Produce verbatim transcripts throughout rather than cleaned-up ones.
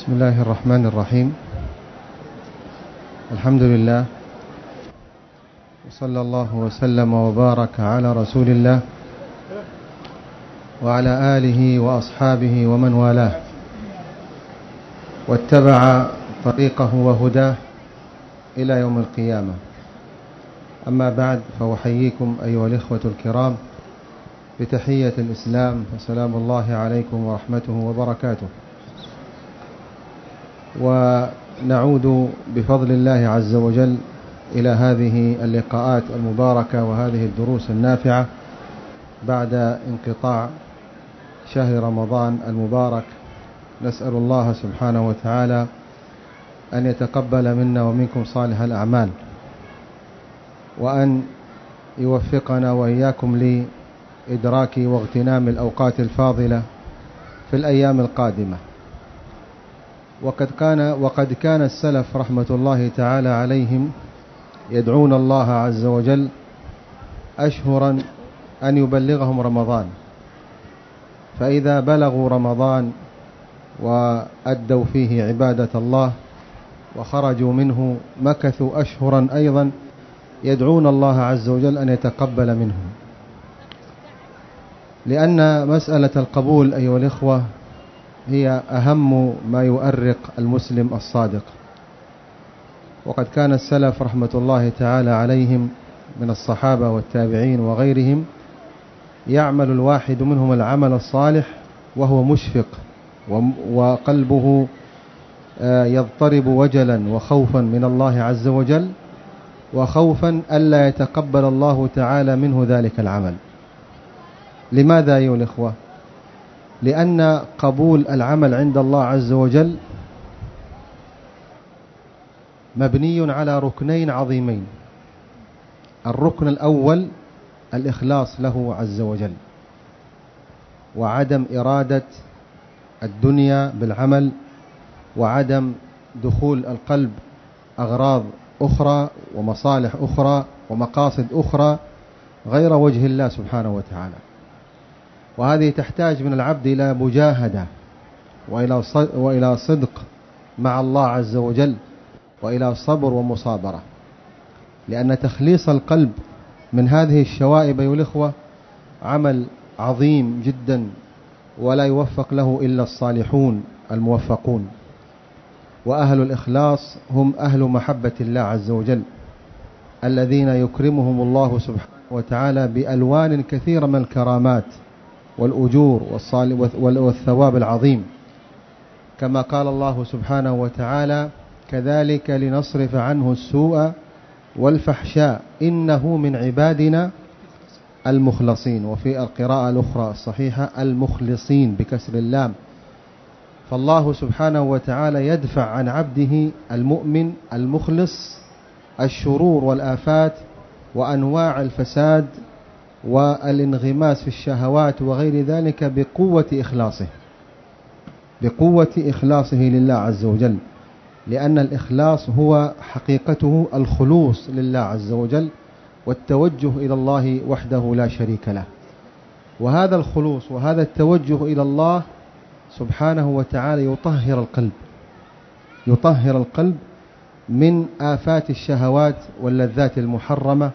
بسم الله الرحمن الرحيم. الحمد لله، وصلى الله وسلم وبارك على رسول الله وعلى آله وأصحابه ومن والاه واتبع طريقه وهداه إلى يوم القيامة. أما بعد، فأحييكم أيها الإخوة الكرام بتحية الإسلام، وسلام الله عليكم ورحمته وبركاته. ونعود بفضل الله عز وجل إلى هذه اللقاءات المباركة وهذه الدروس النافعة بعد انقطاع شهر رمضان المبارك. نسأل الله سبحانه وتعالى أن يتقبل منا ومنكم صالح الأعمال، وأن يوفقنا وإياكم لإدراك واغتنام الأوقات الفاضلة في الأيام القادمة. وقد كان وقد كان السلف رحمة الله تعالى عليهم يدعون الله عز وجل أشهرا أن يبلغهم رمضان، فإذا بلغوا رمضان وأدوا فيه عبادة الله وخرجوا منه مكثوا أشهرا أيضا يدعون الله عز وجل أن يتقبل منهم، لأن مسألة القبول أيها الإخوة هي أهم ما يؤرق المسلم الصادق. وقد كان السلف رحمة الله تعالى عليهم من الصحابة والتابعين وغيرهم يعمل الواحد منهم العمل الصالح وهو مشفق وقلبه يضطرب وجلا وخوفا من الله عز وجل، وخوفا ألا يتقبل الله تعالى منه ذلك العمل. لماذا أيها الإخوة؟ لأن قبول العمل عند الله عز وجل مبني على ركنين عظيمين. الركن الأول الإخلاص له عز وجل، وعدم إرادة الدنيا بالعمل، وعدم دخول القلب أغراض أخرى ومصالح أخرى ومقاصد أخرى غير وجه الله سبحانه وتعالى. وهذه تحتاج من العبد إلى مجاهدة وإلى صدق مع الله عز وجل، وإلى صبر ومصابرة، لأن تخليص القلب من هذه الشوائب أيها الإخوة عمل عظيم جدا، ولا يوفق له إلا الصالحون الموفقون. وأهل الإخلاص هم أهل محبة الله عز وجل، الذين يكرمهم الله سبحانه وتعالى بألوان كثيرة من الكرامات والأجور والثواب العظيم، كما قال الله سبحانه وتعالى: كذلك لنصرف عنه السوء والفحشاء إنه من عبادنا المخلصين. وفي القراءة الأخرى الصحيحة المخلصين بكسر اللام. فالله سبحانه وتعالى يدفع عن عبده المؤمن المخلص الشرور والآفات وأنواع الفساد والانغماس في الشهوات وغير ذلك بقوة إخلاصه بقوة إخلاصه لله عز وجل، لأن الإخلاص هو حقيقته الخلوص لله عز وجل والتوجه إلى الله وحده لا شريك له. وهذا الخلوص وهذا التوجه إلى الله سبحانه وتعالى يطهر القلب يطهر القلب من آفات الشهوات واللذات المحرمة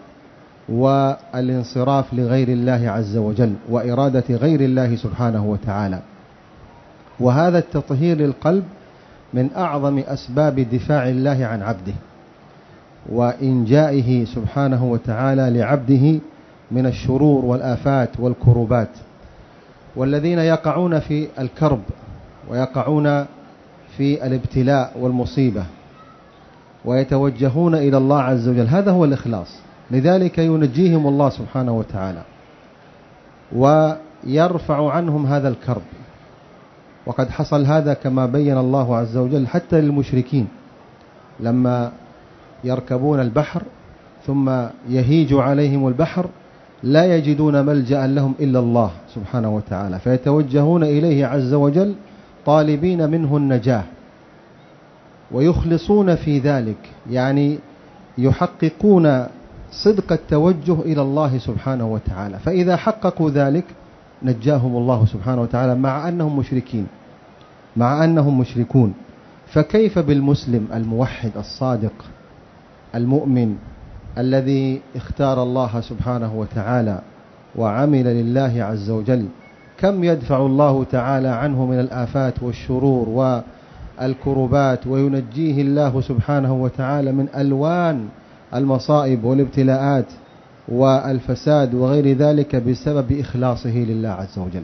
والانصراف لغير الله عز وجل وإرادة غير الله سبحانه وتعالى. وهذا التطهير للقلب من أعظم أسباب دفاع الله عن عبده وإنجائه سبحانه وتعالى لعبده من الشرور والآفات والكروبات. والذين يقعون في الكرب ويقعون في الابتلاء والمصيبة ويتوجهون إلى الله عز وجل، هذا هو الإخلاص. لذلك ينجيهم الله سبحانه وتعالى ويرفع عنهم هذا الكرب. وقد حصل هذا كما بين الله عز وجل حتى للمشركين لما يركبون البحر ثم يهيج عليهم البحر لا يجدون ملجأ لهم إلا الله سبحانه وتعالى، فيتوجهون إليه عز وجل طالبين منه النجاة، ويخلصون في ذلك، يعني يحققون صدق التوجه إلى الله سبحانه وتعالى. فإذا حققوا ذلك نجاهم الله سبحانه وتعالى مع أنهم مشركين مع أنهم مشركون فكيف بالمسلم الموحد الصادق المؤمن الذي اختار الله سبحانه وتعالى وعمل لله عز وجل؟ كم يدفع الله تعالى عنه من الآفات والشرور والكربات، وينجيه الله سبحانه وتعالى من ألوان المصائب والابتلاءات والفساد وغير ذلك بسبب إخلاصه لله عز وجل.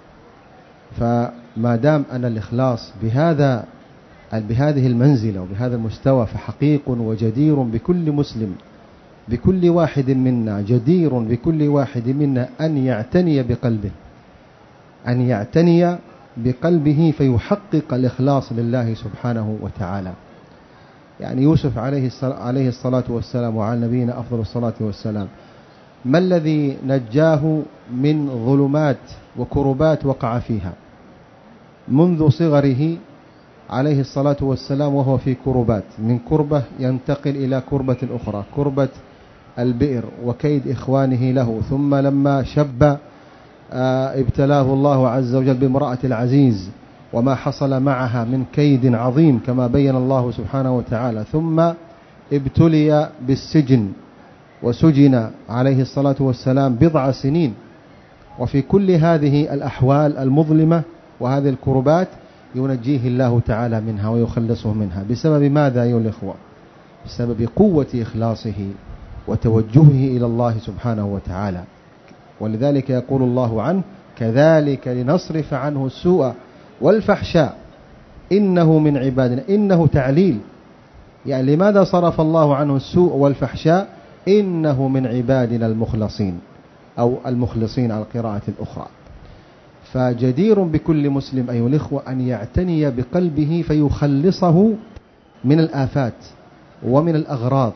فما دام أن الإخلاص بهذا بهذه المنزلة وبهذا المستوى فحقيق وجدير بكل مسلم، بكل واحد منا، جدير بكل واحد منا أن يعتني بقلبه، أن يعتني بقلبه فيحقق الإخلاص لله سبحانه وتعالى. يعني يوسف عليه الصلاة والسلام وعلى نبينا أفضل الصلاة والسلام، ما الذي نجاه من ظلمات وكربات وقع فيها منذ صغره عليه الصلاة والسلام وهو في كربات، من كربة ينتقل إلى كربة أخرى، كربة البئر وكيد إخوانه له، ثم لما شب ابتلاه الله عز وجل بامرأة العزيز وما حصل معها من كيد عظيم كما بين الله سبحانه وتعالى، ثم ابتلي بالسجن وسجن عليه الصلاة والسلام بضع سنين. وفي كل هذه الأحوال المظلمة وهذه الكربات ينجيه الله تعالى منها ويخلصه منها. بسبب ماذا أيها الإخوة؟ بسبب قوة إخلاصه وتوجهه إلى الله سبحانه وتعالى. ولذلك يقول الله عنه: كذلك لنصرف عنه السوء والفحشاء إنه من عبادنا. إنه تعليل، يعني لماذا صرف الله عنه السوء والفحشاء؟ إنه من عبادنا المخلصين، أو المخلصين على القراءة الأخرى. فجدير بكل مسلم أيها الإخوة أن يعتني بقلبه فيخلصه من الآفات ومن الأغراض.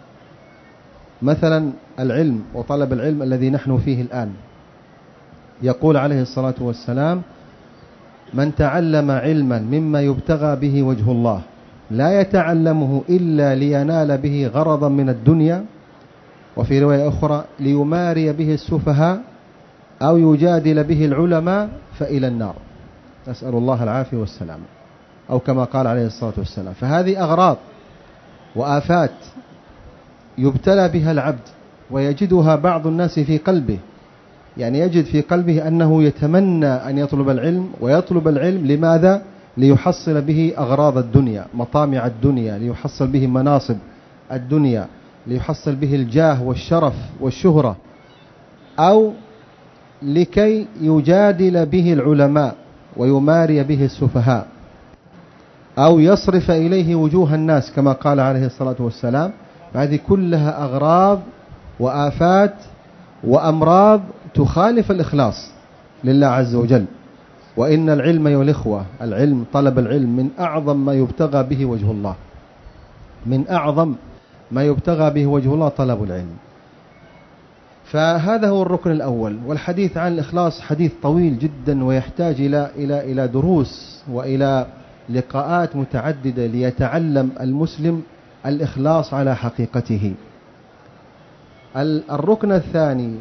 مثلا العلم وطلب العلم الذي نحن فيه الآن، يقول عليه الصلاة والسلام: من تعلم علما مما يبتغى به وجه الله لا يتعلمه إلا لينال به غرضا من الدنيا، وفي رواية أخرى ليماري به السفهاء أو يجادل به العلماء فإلى النار، نسأل الله العافية والسلام، أو كما قال عليه الصلاة والسلام. فهذه أغراض وآفات يبتلى بها العبد ويجدها بعض الناس في قلبه، يعني يجد في قلبه أنه يتمنى أن يطلب العلم، ويطلب العلم لماذا؟ ليحصل به أغراض الدنيا، مطامع الدنيا، ليحصل به مناصب الدنيا، ليحصل به الجاه والشرف والشهرة، أو لكي يجادل به العلماء ويماري به السفهاء، أو يصرف إليه وجوه الناس كما قال عليه الصلاة والسلام. هذه كلها أغراض وآفات وأمراض تخالف الإخلاص لله عز وجل. وإن العلم يا الإخوة، العلم، طلب العلم من أعظم ما يبتغى به وجه الله، من أعظم ما يبتغى به وجه الله طلب العلم. فهذا هو الركن الأول. والحديث عن الإخلاص حديث طويل جدا ويحتاج إلى إلى إلى دروس وإلى لقاءات متعددة ليتعلم المسلم الإخلاص على حقيقته. الركن الثاني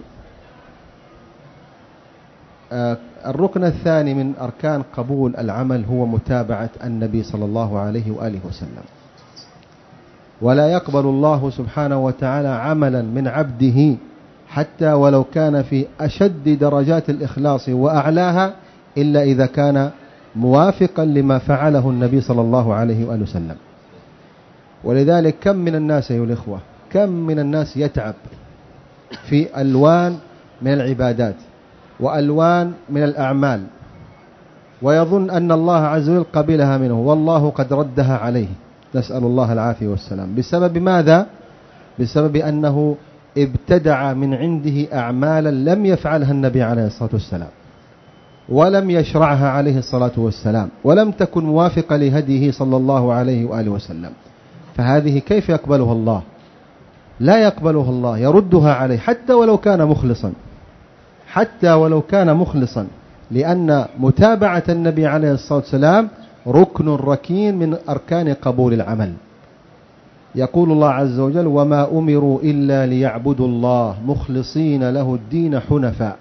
الركن الثاني من أركان قبول العمل هو متابعة النبي صلى الله عليه وآله وسلم. ولا يقبل الله سبحانه وتعالى عملا من عبده حتى ولو كان في أشد درجات الإخلاص وأعلاها إلا إذا كان موافقا لما فعله النبي صلى الله عليه وآله وسلم. ولذلك كم من الناس أيها الإخوة، كم من الناس يتعب في ألوان من العبادات وألوان من الأعمال ويظن أن الله عز وجل قبلها منه، والله قد ردها عليه، نسأل الله العافية والسلام. بسبب ماذا؟ بسبب أنه ابتدع من عنده أعمالا لم يفعلها النبي عليه الصلاة والسلام، ولم يشرعها عليه الصلاة والسلام، ولم تكن موافقة لهديه صلى الله عليه وآله وسلم. فهذه كيف يقبلها الله؟ لا يقبلها الله، يردها عليه حتى ولو كان مخلصا، حتى ولو كان مخلصا، لأن متابعة النبي عليه الصلاة والسلام ركن ركين من أركان قبول العمل. يقول الله عز وجل: وما أمروا إلا ليعبدوا الله مخلصين له الدين حنفاء.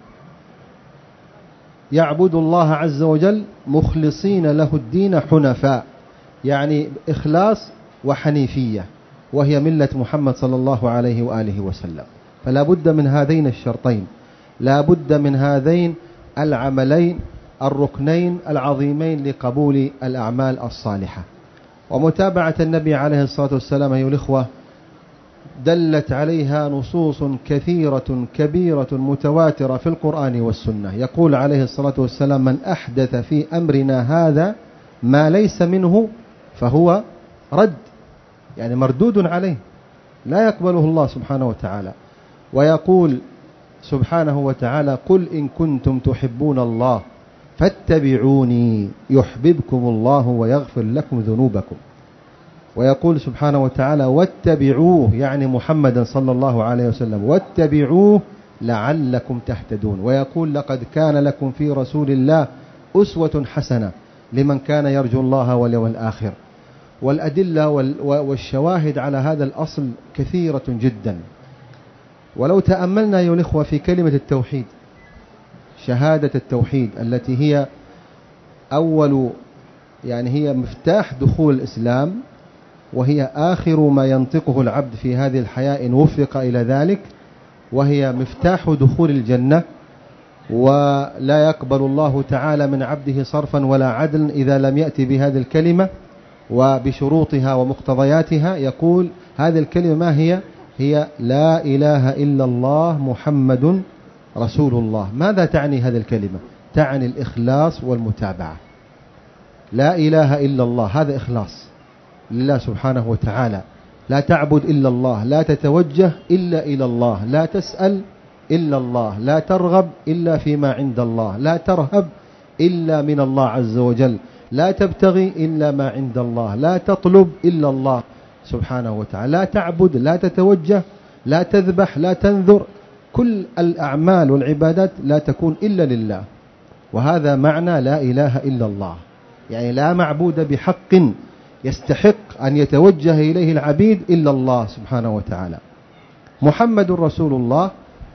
يعبدوا الله عز وجل مخلصين له الدين حنفاء، يعني إخلاص وحنيفية، وهي ملة محمد صلى الله عليه وآله وسلم. فلا بد من هذين الشرطين، لا بد من هذين العملين الركنين العظيمين لقبول الأعمال الصالحة. ومتابعة النبي عليه الصلاة والسلام أيها الإخوة دلت عليها نصوص كثيرة كبيرة متواترة في القرآن والسنة. يقول عليه الصلاة والسلام: من أحدث في أمرنا هذا ما ليس منه فهو رد، يعني مردود عليه، لا يقبله الله سبحانه وتعالى. ويقول سبحانه وتعالى: قل إن كنتم تحبون الله فاتبعوني يحببكم الله ويغفر لكم ذنوبكم. ويقول سبحانه وتعالى: واتبعوه، يعني محمدا صلى الله عليه وسلم، واتبعوه لعلكم تهتدون. ويقول: لقد كان لكم في رسول الله أسوة حسنة لمن كان يرجو الله واليوم الآخر. والأدلة والشواهد على هذا الأصل كثيرة جدا. ولو تأملنا أيها الإخوة في كلمة التوحيد، شهادة التوحيد التي هي أول، يعني هي مفتاح دخول الإسلام، وهي آخر ما ينطقه العبد في هذه الحياة إن وفق إلى ذلك، وهي مفتاح دخول الجنة. ولا يقبل الله تعالى من عبده صرفا ولا عدلا إذا لم يأتي بهذه الكلمة وبشروطها ومقتضياتها. يقول: هذه الكلمة ما هي؟ هي لا إله إلا الله محمد رسول الله. ماذا تعني هذه الكلمة؟ تعني الإخلاص والمتابعة. لا إله إلا الله، هذا إخلاص لله سبحانه وتعالى. لا تعبد إلا الله، لا تتوجه إلا إلى الله، لا تسأل إلا الله، لا ترغب إلا فيما عند الله، لا ترهب إلا من الله عز وجل، لا تبتغي إلا ما عند الله، لا تطلب إلا الله سبحانه وتعالى، لا تعبد، لا تتوجه، لا تذبح، لا تنذر. كل الأعمال والعبادات لا تكون إلا لله. وهذا معنى لا إله إلا الله، يعني لا معبود بحق يستحق أن يتوجه إليه العبيد إلا الله سبحانه وتعالى. محمد رسول الله،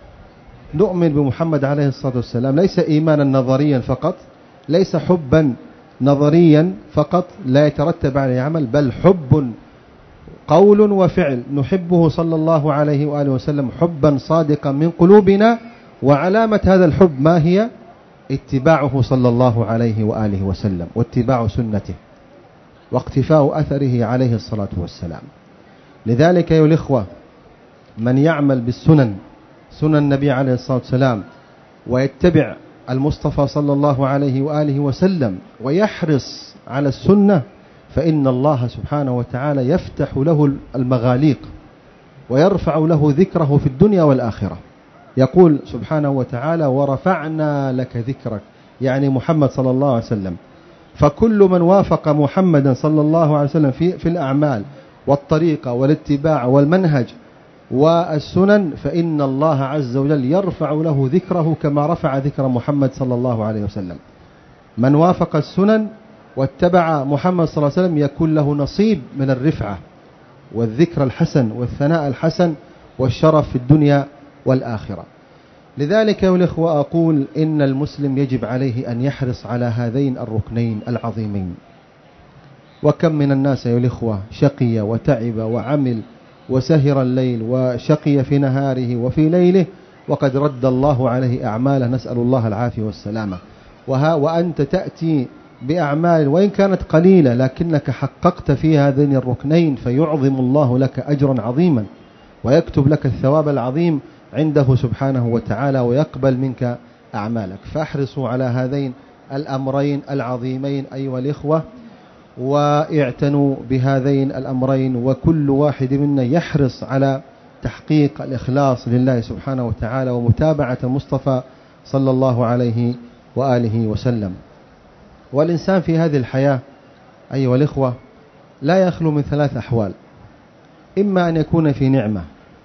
نؤمن بمحمد عليه الصلاة والسلام ليس إيمانا نظريا فقط، ليس حبا نظريا فقط لا يترتب عليه عمل، بل حب قول وفعل نحبه صلى الله عليه وآله وسلم حبا صادقا من قلوبنا. وعلامة هذا الحب ما هي؟ اتباعه صلى الله عليه وآله وسلم، واتباع سنته، واقتفاء أثره عليه الصلاة والسلام. لذلك يا الإخوة من يعمل بالسنن، سنن النبي عليه الصلاة والسلام، ويتبع المصطفى صلى الله عليه وآله وسلم ويحرص على السنة، فإن الله سبحانه وتعالى يفتح له المغاليق ويرفع له ذكره في الدنيا والآخرة. يقول سبحانه وتعالى: ورفعنا لك ذكرك، يعني محمد صلى الله عليه وسلم. فكل من وافق محمدا صلى الله عليه وسلم في, في الأعمال والطريقة والاتباع والمنهج والسنن، فإن الله عز وجل يرفع له ذكره كما رفع ذكر محمد صلى الله عليه وسلم. من وافق السنن واتبع محمد صلى الله عليه وسلم يكون له نصيب من الرفعة والذكر الحسن والثناء الحسن والشرف في الدنيا والآخرة. لذلك يا الإخوة أقول إن المسلم يجب عليه أن يحرص على هذين الركنين العظيمين. وكم من الناس يا الإخوة شقي وتعب وعمل وسهر الليل وشقي في نهاره وفي ليله، وقد رد الله عليه أعماله، نسأل الله العافية والسلامة. وها وأنت تأتي بأعمال وإن كانت قليلة لكنك حققت في هذين الركنين، فيعظم الله لك أجرا عظيما ويكتب لك الثواب العظيم عنده سبحانه وتعالى ويقبل منك أعمالك. فاحرصوا على هذين الأمرين العظيمين أيها الإخوة، واعتنوا بهذين الأمرين، وكل واحد منا يحرص على تحقيق الإخلاص لله سبحانه وتعالى ومتابعة المصطفى صلى الله عليه وآله وسلم. والإنسان في هذه الحياة أيها الإخوة لا يخلو من ثلاث أحوال: إما أن يكون في نعمة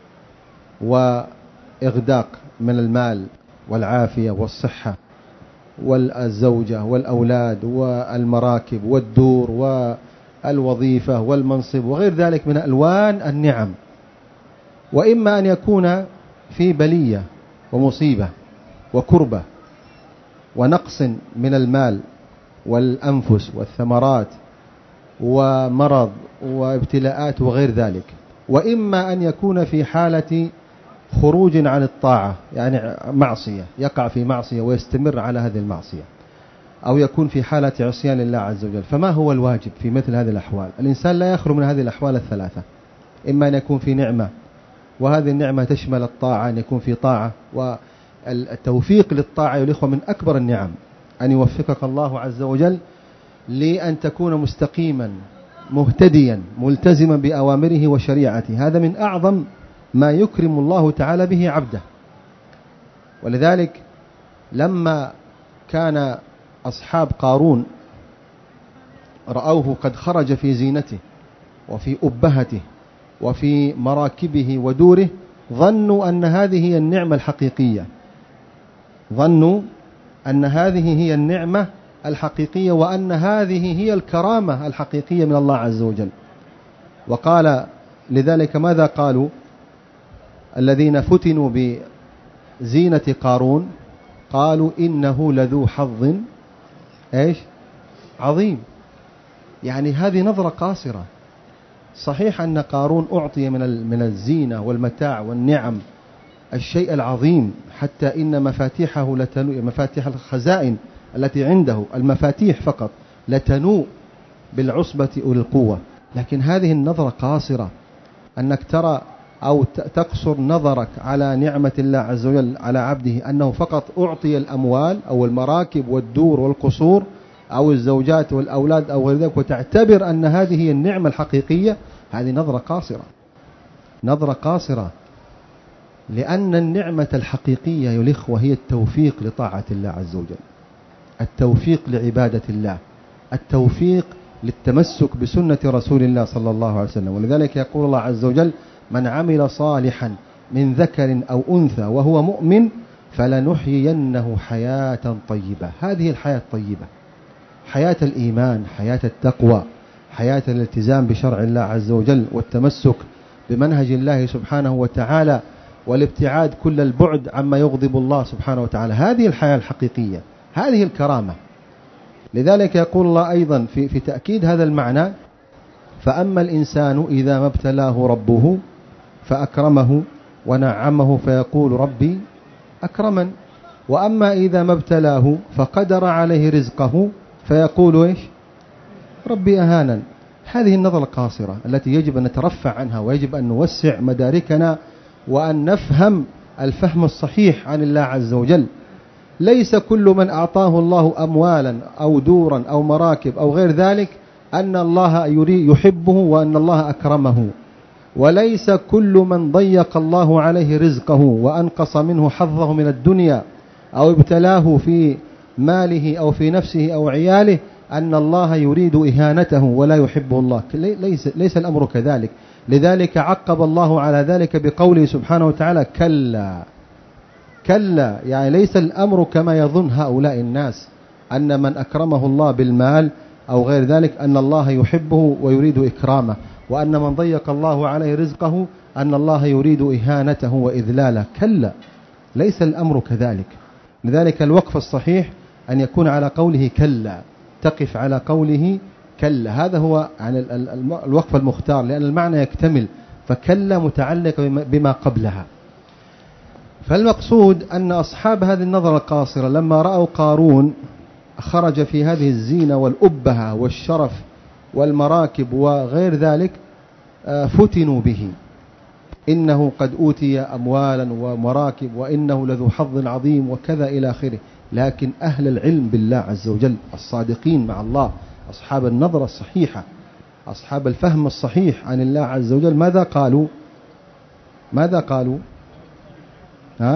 وإغداق من المال والعافية والصحة والزوجة والأولاد والمراكب والدور والوظيفة والمنصب وغير ذلك من ألوان النعم، وإما أن يكون في بلية ومصيبة وكربة ونقص من المال والأنفس والثمرات ومرض وابتلاءات وغير ذلك، وإما أن يكون في حالة خروج عن الطاعة، يعني معصية، يقع في معصية ويستمر على هذه المعصية، أو يكون في حالة عصيان لله عز وجل. فما هو الواجب في مثل هذه الأحوال؟ الإنسان لا يخلو من هذه الأحوال الثلاثة، إما أن يكون في نعمة، وهذه النعمة تشمل الطاعة، أن يكون في طاعة، والتوفيق للطاعة يا الإخوة من أكبر النعم، أن يوفقك الله عز وجل لأن تكون مستقيما مهتديا ملتزما بأوامره وشريعته، هذا من أعظم ما يكرم الله تعالى به عبده. ولذلك لما كان أصحاب قارون رأوه قد خرج في زينته وفي أبهته وفي مراكبه ودوره، ظنوا أن هذه هي النعمة الحقيقية، ظنوا أن هذه هي النعمة الحقيقية، وأن هذه هي الكرامة الحقيقية من الله عز وجل. وقال لذلك ماذا قالوا الذين فتنوا بزينة قارون؟ قالوا إنه لذو حظ إيش عظيم. يعني هذه نظرة قاصرة. صحيح أن قارون أعطي من من الزينة والمتاع والنعم الشيء العظيم، حتى إن مفاتيحه لتنوء، مفاتيح الخزائن التي عنده المفاتيح فقط لتنوء بالعصبة أولي القوة. لكن هذه النظرة قاصرة، أنك ترى أو تقصر نظرك على نعمة الله عز وجل على عبده، أنه فقط أعطي الأموال أو المراكب والدور والقصور أو الزوجات والأولاد أو غير ذلك، وتعتبر أن هذه هي النعمة الحقيقية. هذه نظرة قاصرة، نظرة قاصرة، لأن النعمة الحقيقية يا الإخوة هي التوفيق لطاعة الله عز وجل، التوفيق لعبادة الله، التوفيق للتمسك بسنة رسول الله صلى الله عليه وسلم. ولذلك يقول الله عز وجل: من عمل صالحا من ذكر أو أنثى وهو مؤمن فلنحيينه حياة طيبة. هذه الحياة الطيبة حياة الإيمان، حياة التقوى، حياة الالتزام بشرع الله عز وجل والتمسك بمنهج الله سبحانه وتعالى، والابتعاد كل البعد عما يغضب الله سبحانه وتعالى. هذه الحياة الحقيقية، هذه الكرامة. لذلك يقول الله أيضا في, في تأكيد هذا المعنى: فأما الإنسان إذا ما ابتلاه ربه فأكرمه ونعمه فيقول ربي أكرمن، وأما إذا ما ابتلاه فقدر عليه رزقه فيقول إيش؟ ربي أهانن. هذه النظرة القاصرة التي يجب أن نترفع عنها، ويجب أن نوسع مداركنا وأن نفهم الفهم الصحيح عن الله عز وجل. ليس كل من أعطاه الله أموالا أو دورا أو مراكب أو غير ذلك أن الله يريد يحبه وأن الله أكرمه، وليس كل من ضيق الله عليه رزقه وأنقص منه حظه من الدنيا أو ابتلاه في ماله أو في نفسه أو عياله أن الله يريد إهانته ولا يحبه الله. ليس, ليس الأمر كذلك. لذلك عقب الله على ذلك بقوله سبحانه وتعالى: كلا كلا، يعني ليس الأمر كما يظن هؤلاء الناس أن من أكرمه الله بالمال أو غير ذلك أن الله يحبه ويريد إكرامه، وأن من ضيق الله عليه رزقه أن الله يريد إهانته وإذلاله. كلا، ليس الأمر كذلك. لذلك الوقف الصحيح أن يكون على قوله كلا، تقف على قوله كلا. هذا هو يعني الوقف المختار، لأن المعنى يكتمل، فكلا متعلق بما قبلها. فالمقصود أن أصحاب هذه النظرة القاصرة لما رأوا قارون خرج في هذه الزينة والأبهة والشرف والمراكب وغير ذلك فتنوا به، إنه قد أوتي أموالا ومراكب وإنه لذو حظ عظيم وكذا إلى آخره. لكن أهل العلم بالله عز وجل الصادقين مع الله، أصحاب النظرة الصحيحة، أصحاب الفهم الصحيح عن الله عز وجل، ماذا قالوا؟ ماذا قالوا؟ ها؟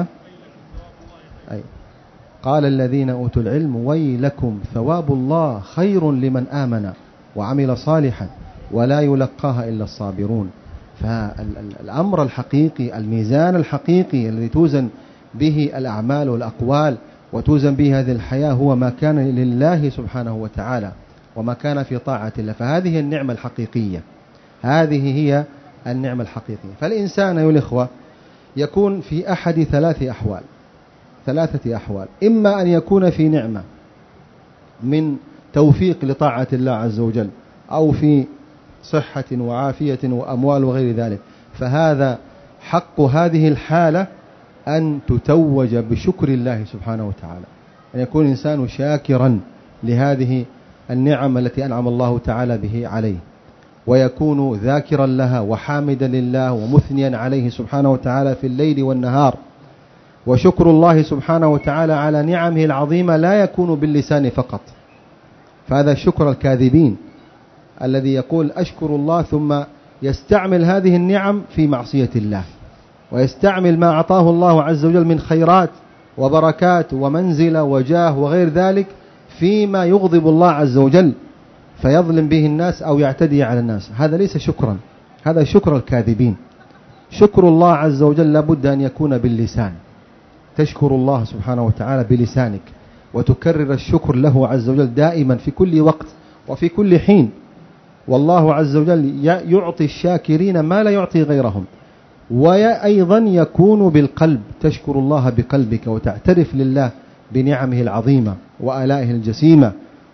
أي قال الذين أوتوا العلم ويلكم ثواب الله خير لمن آمن وعمل صالحا ولا يلقاها إلا الصابرون. فالأمر الحقيقي، الميزان الحقيقي الذي توزن به الأعمال والأقوال وتوزن به هذه الحياة هو ما كان لله سبحانه وتعالى وما كان في طاعة الله. فهذه هي النعمة الحقيقية، هذه هي النعمة الحقيقية. فالإنسان أيها الإخوة يكون في أحد ثلاث أحوال ثلاثة أحوال: إما أن يكون في نعمة من توفيق لطاعة الله عز وجل أو في صحة وعافية وأموال وغير ذلك. فهذا حق هذه الحالة أن تتوج بشكر الله سبحانه وتعالى، أن يكون الإنسان شاكرا لهذه النعم التي أنعم الله تعالى به عليه، ويكون ذاكرا لها وحامدا لله ومثنيا عليه سبحانه وتعالى في الليل والنهار. وشكر الله سبحانه وتعالى على نعمه العظيمة لا يكون باللسان فقط، فهذا شكر الكاذبين الذي يقول أشكر الله ثم يستعمل هذه النعم في معصية الله، ويستعمل ما أعطاه الله عز وجل من خيرات وبركات ومنزلة وجاه وغير ذلك فيما يغضب الله عز وجل، فيظلم به الناس أو يعتدي على الناس. هذا ليس شكرا، هذا شكر الكاذبين. شكر الله عز وجل لابد أن يكون باللسان، تشكر الله سبحانه وتعالى بلسانك، وتكرر الشكر له عز وجل دائما في كل وقت وفي كل حين. والله عز وجل يعطي الشاكرين ما لا يعطي غيرهم. وأيضا يكون بالقلب، تشكر الله بقلبك وتعترف لله بنعمه العظيمة وآلائه الجسيمة،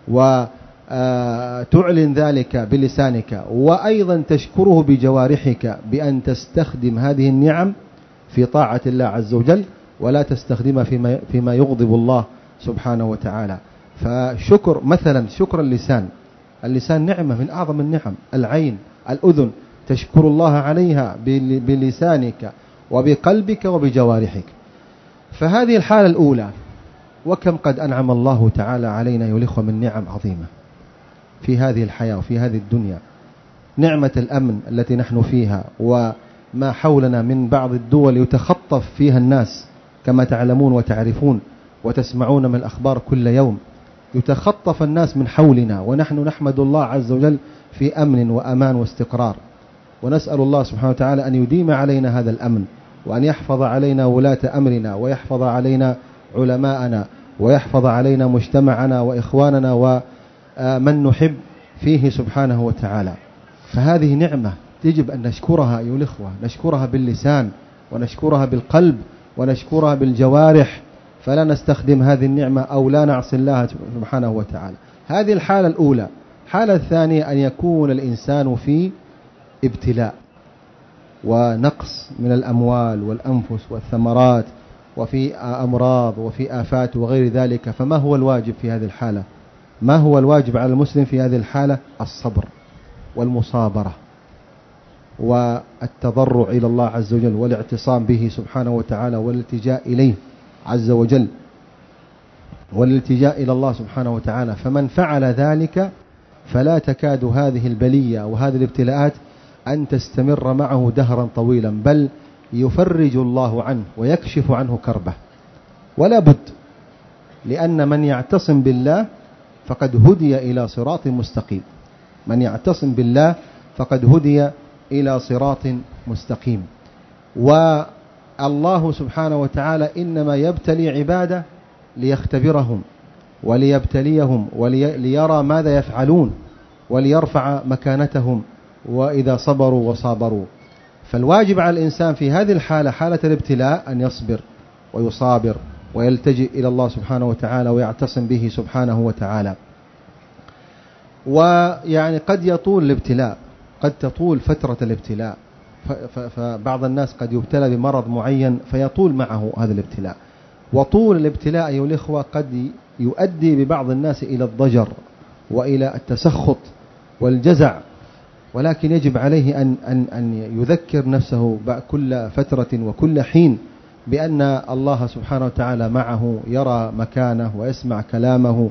وتعلن ذلك بلسانك، وأيضا تشكره بجوارحك بأن تستخدم هذه النعم في طاعة الله عز وجل، ولا تستخدمها فيما, فيما يغضب الله سبحانه وتعالى. فشكر مثلا شكر اللسان، اللسان نعمة من أعظم النعم. العين، الأذن، تشكر الله عليها بلسانك وبقلبك وبجوارحك. فهذه الحالة الأولى. وكم قد أنعم الله تعالى علينا يا الإخوة من نعم عظيمة في هذه الحياة وفي هذه الدنيا. نعمة الأمن التي نحن فيها، وما حولنا من بعض الدول يتخطف فيها الناس كما تعلمون وتعرفون وتسمعون من الأخبار كل يوم، يتخطف الناس من حولنا، ونحن نحمد الله عز وجل في أمن وأمان واستقرار. ونسأل الله سبحانه وتعالى أن يديم علينا هذا الأمن، وأن يحفظ علينا ولاة أمرنا، ويحفظ علينا علماءنا، ويحفظ علينا مجتمعنا وإخواننا ومن نحب فيه سبحانه وتعالى. فهذه نعمة يجب أن نشكرها أيها الإخوة، نشكرها باللسان، ونشكرها بالقلب، ونشكرها بالجوارح، فلا نستخدم هذه النعمة أو لا نعصي الله سبحانه وتعالى. هذه الحالة الأولى. الحالة الثانية أن يكون الإنسان في ابتلاء ونقص من الأموال والأنفس والثمرات، وفي أمراض وفي آفات وغير ذلك. فما هو الواجب في هذه الحالة؟ ما هو الواجب على المسلم في هذه الحالة؟ الصبر والمصابرة والتضرع إلى الله عز وجل، والاعتصام به سبحانه وتعالى، والالتجاء إليه عز وجل، والالتجاء إلى الله سبحانه وتعالى. فمن فعل ذلك فلا تكاد هذه البلية وهذه الابتلاءات أن تستمر معه دهرا طويلا، بل يفرج الله عنه ويكشف عنه كربه. ولا بد، لأن من يعتصم بالله فقد هدي إلى صراط مستقيم. من يعتصم بالله فقد هدي إلى صراط مستقيم. والله سبحانه وتعالى إنما يبتلي عباده ليختبرهم وليبتليهم وليرى ماذا يفعلون وليرفع مكانتهم، وإذا صبروا وصابروا. فالواجب على الإنسان في هذه الحالة، حالة الابتلاء، أن يصبر ويصابر ويلتجئ إلى الله سبحانه وتعالى ويعتصم به سبحانه وتعالى. ويعني قد يطول الابتلاء، قد تطول فترة الابتلاء، فبعض الناس قد يبتلى بمرض معين فيطول معه هذا الابتلاء. وطول الابتلاء أيها الإخوة قد يؤدي ببعض الناس إلى الضجر وإلى التسخط والجزع، ولكن يجب عليه أن, أن, أن يذكر نفسه كل فترة وكل حين بأن الله سبحانه وتعالى معه، يرى مكانه ويسمع كلامه،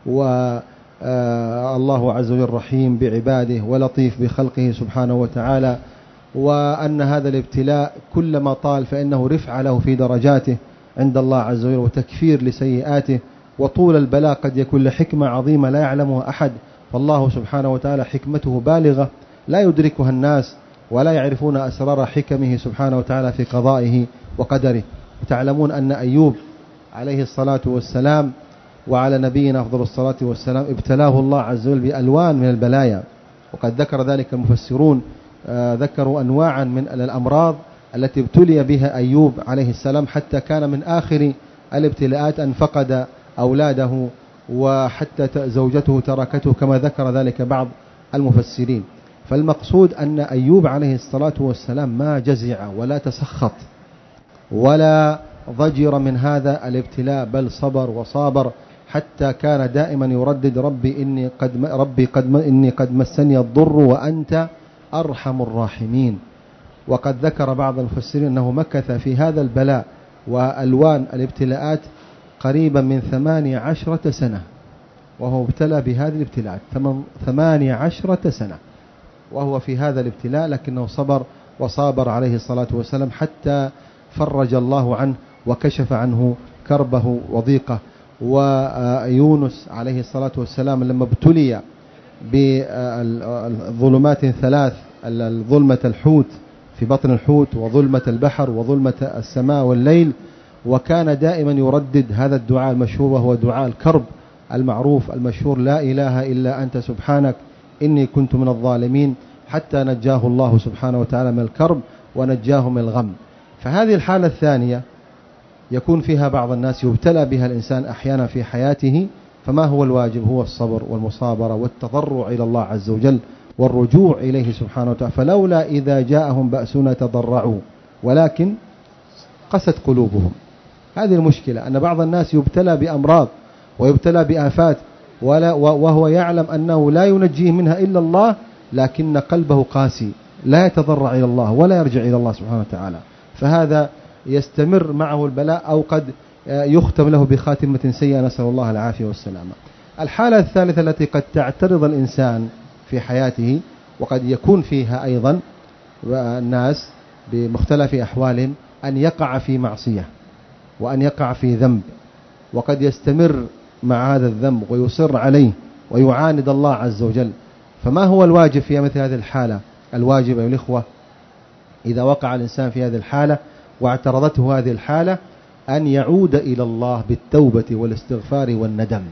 والله عز وجل رحيم بعباده ولطيف بخلقه سبحانه وتعالى، وأن هذا الابتلاء كلما طال فإنه رفع له في درجاته عند الله عز وجل وتكفير لسيئاته. وطول البلاء قد يكون لحكمة عظيمة لا يعلمها أحد، فالله سبحانه وتعالى حكمته بالغة لا يدركها الناس، ولا يعرفون أسرار حكمه سبحانه وتعالى في قضائه وقدره. وتعلمون أن أيوب عليه الصلاة والسلام وعلى نبينا أفضل الصلاة والسلام ابتلاه الله عز وجل بألوان من البلايا، وقد ذكر ذلك المفسرون، آه ذكروا أنواعا من الأمراض التي ابتلي بها أيوب عليه السلام، حتى كان من آخر الابتلاءات أن فقد أولاده، وحتى زوجته تركته كما ذكر ذلك بعض المفسرين. فالمقصود أن أيوب عليه الصلاة والسلام ما جزع ولا تسخط ولا ضجر من هذا الابتلاء، بل صبر وصابر، حتى كان دائما يردد ربي إني قد ربي قد إني قد مسني الضر وأنت أرحم الراحمين. وقد ذكر بعض المفسرين أنه مكث في هذا البلاء وألوان الابتلاءات قريبا من ثمانية عشرة سنة، وهو ابتلى بهذه الابتلاءات ثمانية عشرة سنة وهو في هذا الابتلاء، لكنه صبر وصابر عليه الصلاة والسلام حتى فرج الله عنه وكشف عنه كربه وضيقه. ويونس عليه الصلاة والسلام لما ابتلي بالظلمات ثلاث، ظلمة الحوت في بطن الحوت وظلمة البحر وظلمة السماء والليل، وكان دائما يردد هذا الدعاء المشهور وهو دعاء الكرب المعروف المشهور: لا إله إلا أنت سبحانك إني كنت من الظالمين، حتى نجاه الله سبحانه وتعالى من الكرب ونجاه من الغم. فهذه الحالة الثانية يكون فيها بعض الناس يبتلى بها الإنسان أحيانا في حياته، فما هو الواجب؟ هو الصبر والمصابرة والتضرع إلى الله عز وجل والرجوع إليه سبحانه وتعالى. فلولا إذا جاءهم بأسنا تضرعوا ولكن قست قلوبهم. هذه المشكلة، أن بعض الناس يبتلى بأمراض ويبتلى بآفات وهو يعلم أنه لا ينجيه منها إلا الله، لكن قلبه قاسي لا يتضرع إلى الله ولا يرجع إلى الله سبحانه وتعالى، فهذا يستمر معه البلاء أو قد يختم له بخاتمة سيئة، نسأل الله العافية والسلامة. الحالة الثالثة التي قد تعترض الإنسان في حياته وقد يكون فيها أيضا الناس بمختلف أحوالهم، أن يقع في معصية وأن يقع في ذنب، وقد يستمر مع هذا الذنب ويصر عليه ويعاند الله عز وجل. فما هو الواجب في مثل هذه الحالة؟ الواجب أيها الإخوة إذا وقع الإنسان في هذه الحالة واعترضته هذه الحالة أن يعود إلى الله بالتوبة والاستغفار والندم،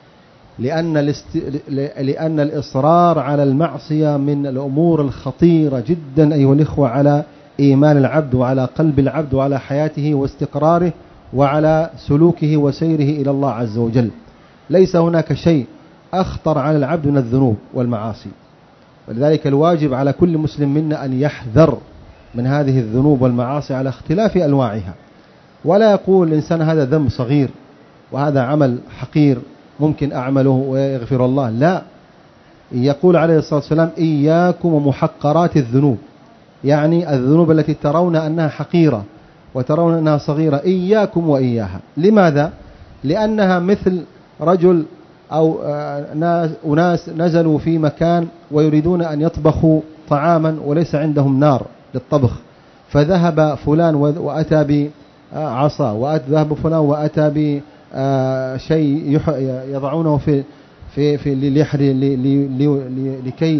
لأن, الاست... لأن الإصرار على المعصية من الأمور الخطيرة جدا أيها الإخوة على إيمان العبد وعلى قلب العبد وعلى حياته واستقراره وعلى سلوكه وسيره إلى الله عز وجل. ليس هناك شيء أخطر على العبد من الذنوب والمعاصي، ولذلك الواجب على كل مسلم منا أن يحذر من هذه الذنوب والمعاصي على اختلاف أنواعها، ولا يقول الإنسان هذا ذنب صغير وهذا عمل حقير ممكن أعمله ويغفر الله، لا، يقول عليه الصلاة والسلام: إياكم ومحقرات الذنوب، يعني الذنوب التي ترون أنها حقيرة وترون أنها صغيرة، إياكم وإياها. لماذا؟ لأنها مثل رجل أو أناس نزلوا في مكان ويريدون أن يطبخوا طعاما وليس عندهم نار للطبخ، فذهب فلان وأتى بعصا، وذهب فلان وأتى بشيء يضعونه في في في لكي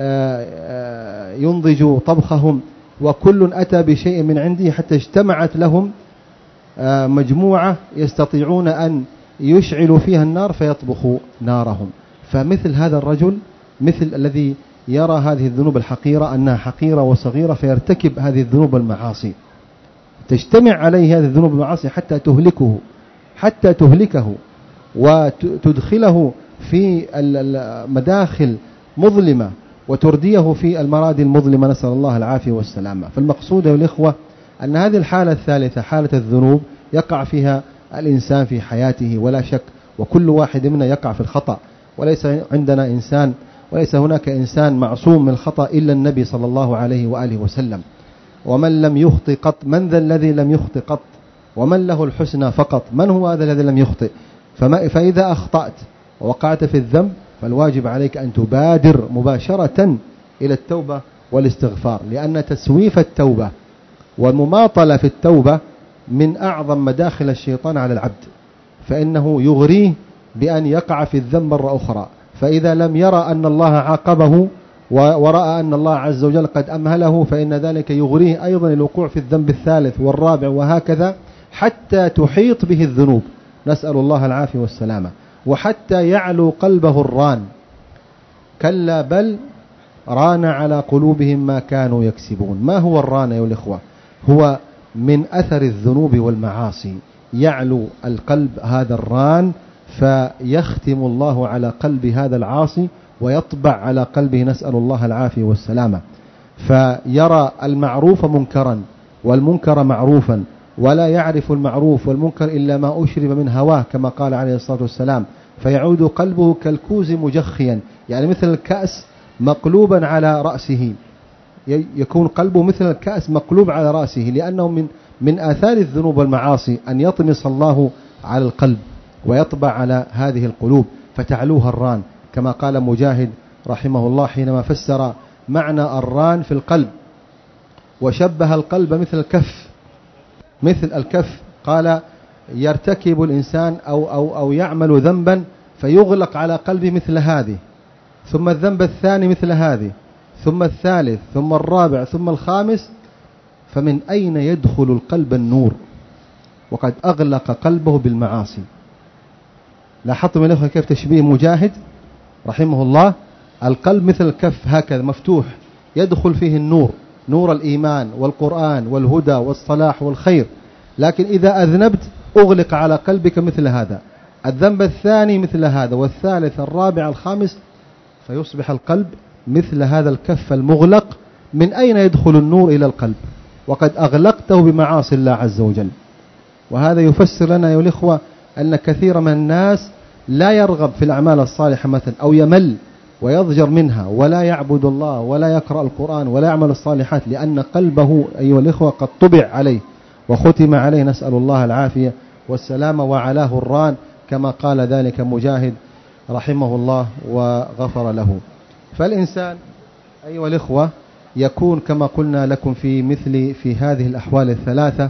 ينضجوا طبخهم، وكل أتى بشيء من عنده حتى اجتمعت لهم مجموعة يستطيعون أن يشعلوا فيها النار فيطبخوا نارهم. فمثل هذا الرجل مثل الذي يرى هذه الذنوب الحقيرة أنها حقيرة وصغيرة فيرتكب هذه الذنوب والمعاصي، تجتمع عليه هذه الذنوب والمعاصي حتى تهلكه حتى تهلكه وتدخله في المداخل مظلمة وترديه في المراد المظلمة، نسأل الله العافية والسلامة. فالمقصود يا الإخوة أن هذه الحالة الثالثة حالة الذنوب يقع فيها الإنسان في حياته ولا شك، وكل واحد منا يقع في الخطأ، وليس عندنا إنسان وليس هناك إنسان معصوم من الخطأ إلا النبي صلى الله عليه وآله وسلم. ومن لم يخطئ قط، من ذا الذي لم يخطئ قط؟ ومن له الحسنى فقط، من هو هذا الذي لم يخطئ؟ فما فإذا أخطأت ووقعت في الذنب فالواجب عليك أن تبادر مباشرة إلى التوبة والاستغفار، لأن تسويف التوبة والمماطلة في التوبة من أعظم مداخل الشيطان على العبد، فإنه يغريه بأن يقع في الذنب مرة أخرى، فإذا لم يرى أن الله عاقبه ورأى أن الله عز وجل قد أمهله فإن ذلك يغريه أيضا الوقوع في الذنب الثالث والرابع وهكذا حتى تحيط به الذنوب، نسأل الله العافية والسلامة، وحتى يعلو قلبه الران. كلا بل ران على قلوبهم ما كانوا يكسبون. ما هو الران يا الإخوة؟ هو من أثر الذنوب والمعاصي يعلو القلب هذا الران، فيختم الله على قلب هذا العاصي ويطبع على قلبه، نسأل الله العافية والسلامة. فيرى المعروف منكرا والمنكر معروفا، ولا يعرف المعروف والمنكر إلا ما أشرب من هواه كما قال عليه الصلاة والسلام، فيعود قلبه كالكوز مجخيا، يعني مثل الكأس مقلوبا على رأسه، يكون قلبه مثل الكأس مقلوب على رأسه، لأنه من من آثار الذنوب والمعاصي أن يطمس الله على القلب ويطبع على هذه القلوب فتعلوها الران، كما قال مجاهد رحمه الله حينما فسر معنى الران في القلب، وشبه القلب مثل الكف، مثل الكف. قال يرتكب الإنسان أو, أو, أو يعمل ذنبا فيغلق على قلبه مثل هذه، ثم الذنب الثاني مثل هذه، ثم الثالث، ثم الرابع، ثم الخامس، فمن أين يدخل القلب النور وقد أغلق قلبه بالمعاصي؟ لاحظتم يا أخوة كيف تشبيه مجاهد رحمه الله؟ القلب مثل الكف هكذا مفتوح، يدخل فيه النور، نور الإيمان والقرآن والهدى والصلاح والخير، لكن إذا أذنبت أغلق على قلبك مثل هذا، الذنب الثاني مثل هذا، والثالث، الرابع، الخامس، فيصبح القلب مثل هذا الكف المغلق. من أين يدخل النور إلى القلب وقد أغلقته بمعاصي الله عز وجل؟ وهذا يفسر لنا يا الإخوة أن كثير من الناس لا يرغب في الأعمال الصالحة مثلا، أو يمل ويضجر منها ولا يعبد الله ولا يقرأ القرآن ولا يعمل الصالحات، لأن قلبه أيها الإخوة قد طبع عليه وختم عليه، نسأل الله العافية والسلامة، وعلاه الران كما قال ذلك مجاهد رحمه الله وغفر له. فالإنسان أيها الإخوة يكون كما قلنا لكم في مثل في هذه الأحوال الثلاثة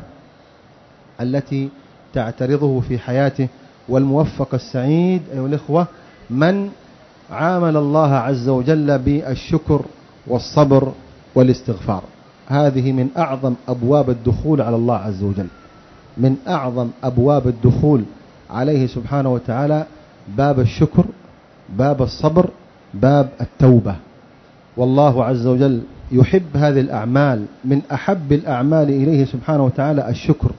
التي تعترضه في حياته، والموفق السعيد أيها الإخوة من عامل الله عز وجل بالشكر والصبر والاستغفار. هذه من أعظم أبواب الدخول على الله عز وجل، من أعظم أبواب الدخول عليه سبحانه وتعالى، باب الشكر، باب الصبر، باب التوبة. والله عز وجل يحب هذه الأعمال، من أحب الأعمال إليه سبحانه وتعالى الشكر،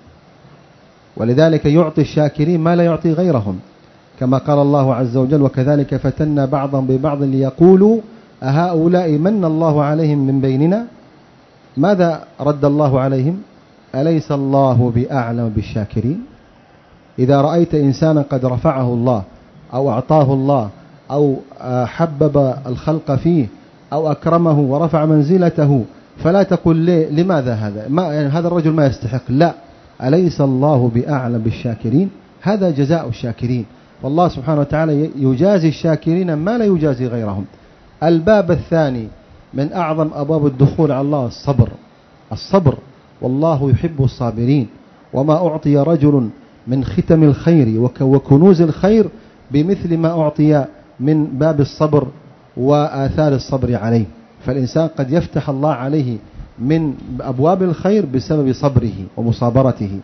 ولذلك يعطي الشاكرين ما لا يعطي غيرهم، كما قال الله عز وجل وكذلك فتنا بعضهم ببعض ليقولوا أهؤلاء من الله عليهم من بيننا. ماذا رد الله عليهم؟ أليس الله بأعلم بالشاكرين؟ إذا رأيت إنسانا قد رفعه الله أو أعطاه الله أو حبب الخلق فيه أو أكرمه ورفع منزلته، فلا تقل لي لماذا هذا، ما يعني هذا الرجل ما يستحق، لا، أليس الله بأعلم بالشاكرين؟ هذا جزاء الشاكرين، والله سبحانه وتعالى يجازي الشاكرين ما لا يجازي غيرهم. الباب الثاني من أعظم أبواب الدخول على الله الصبر، الصبر، والله يحب الصابرين. وما أعطي رجل من ختم الخير وكنوز الخير بمثل ما أعطي من باب الصبر وآثار الصبر عليه. فالإنسان قد يفتح الله عليه من أبواب الخير بسبب صبره ومصابرته،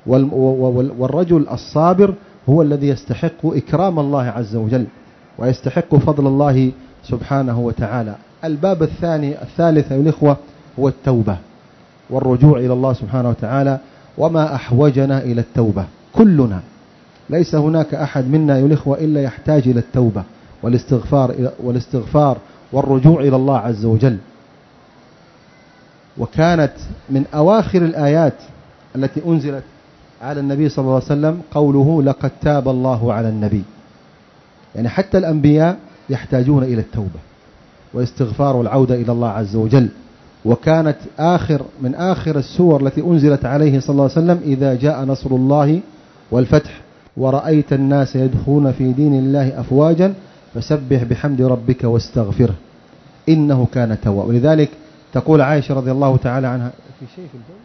والرجل الصابر هو الذي يستحق إكرام الله عز وجل ويستحق فضل الله سبحانه وتعالى. الباب الثاني الثالث يا الإخوة هو التوبة والرجوع إلى الله سبحانه وتعالى، وما أحوجنا إلى التوبة كلنا، ليس هناك أحد منا يا الإخوة إلا يحتاج إلى التوبة والاستغفار والاستغفار والرجوع إلى الله عز وجل. وكانت من أواخر الآيات التي أنزلت على النبي صلى الله عليه وسلم قوله لقد تاب الله على النبي، يعني حتى الأنبياء يحتاجون إلى التوبة والاستغفار والعودة إلى الله عز وجل. وكانت آخر من آخر السور التي أنزلت عليه صلى الله عليه وسلم إذا جاء نصر الله والفتح ورأيت الناس يدخلون في دين الله أفواجا فسبح بحمد ربك واستغفره إنه كان توابا. ولذلك تقول عائشة رضي الله تعالى عنها في شيء في الجو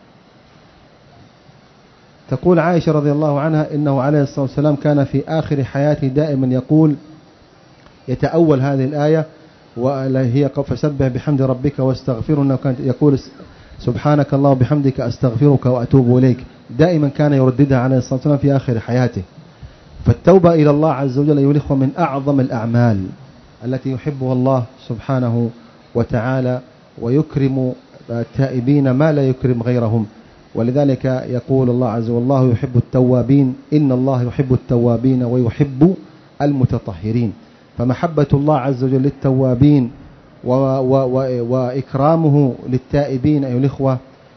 تقول عائشة رضي الله عنها إنه عليه الصلاة والسلام كان في آخر حياته دائما يقول يتأول هذه الآية وهي فسبح بحمد ربك واستغفره، إنه كان يقول سبحانك الله وبحمدك أستغفرك وأتوب إليك، دائما كان يرددها عليه الصلاة والسلام في آخر حياته. فالتوبة إلى الله عز وجل أيها الإخوة من أعظم الأعمال التي يحبها الله سبحانه وتعالى، ويكرم التائبين ما لا يكرم غيرهم. ولذلك يقول الله عز وجل والله يحب التوابين إن الله يحب التوابين ويحب المتطهرين. فمحبة الله عز وجل للتوابين و و و وإكرامه للتائبين أيها الإخوة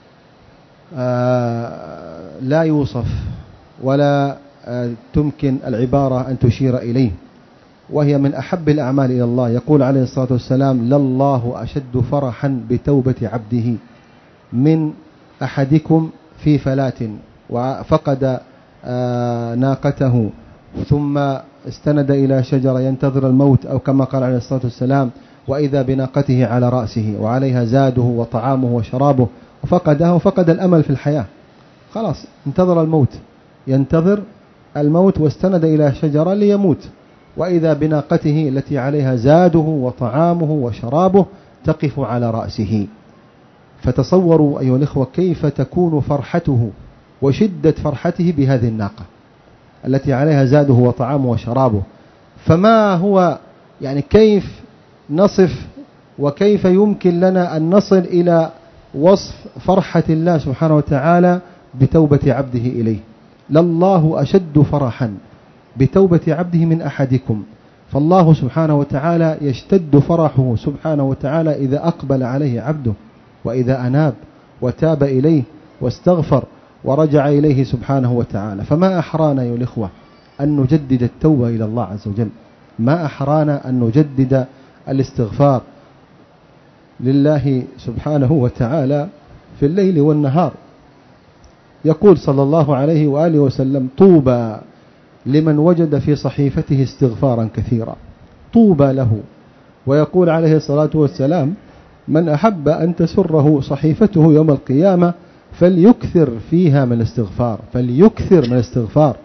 لا يوصف ولا تمكن العبارة أن تشير إليه، وهي من أحب الأعمال إلى الله. يقول عليه الصلاة والسلام: لله أشد فرحا بتوبة عبده من أحدكم في فلاة وفقد ناقته ثم استند إلى شجرة ينتظر الموت، أو كما قال عليه الصلاة والسلام: وإذا بناقته على رأسه وعليها زاده وطعامه وشرابه، وفقده وفقد الأمل في الحياة، خلاص انتظر الموت، ينتظر الموت واستند إلى شجرة ليموت، وإذا بناقته التي عليها زاده وطعامه وشرابه تقف على رأسه. فتصوروا أيها الإخوة كيف تكون فرحته وشدة فرحته بهذه الناقة التي عليها زاده وطعامه وشرابه. فما هو يعني كيف نصف وكيف يمكن لنا أن نصل إلى وصف فرحة الله سبحانه وتعالى بتوبة عبده إليه؟ لله أشد فرحا بتوبة عبده من أحدكم. فالله سبحانه وتعالى يشتد فرحه سبحانه وتعالى إذا أقبل عليه عبده، وإذا أناب وتاب إليه واستغفر ورجع إليه سبحانه وتعالى. فما أحرانا أيها الإخوة أن نجدد التوبة إلى الله عز وجل، ما أحرانا أن نجدد الاستغفار لله سبحانه وتعالى في الليل والنهار. يقول صلى الله عليه وآله وسلم: طوبى لمن وجد في صحيفته استغفارا كثيرا، طوبى له. ويقول عليه الصلاة والسلام: من أحب أن تسره صحيفته يوم القيامة فليكثر فيها من الاستغفار، فليكثر من الاستغفار.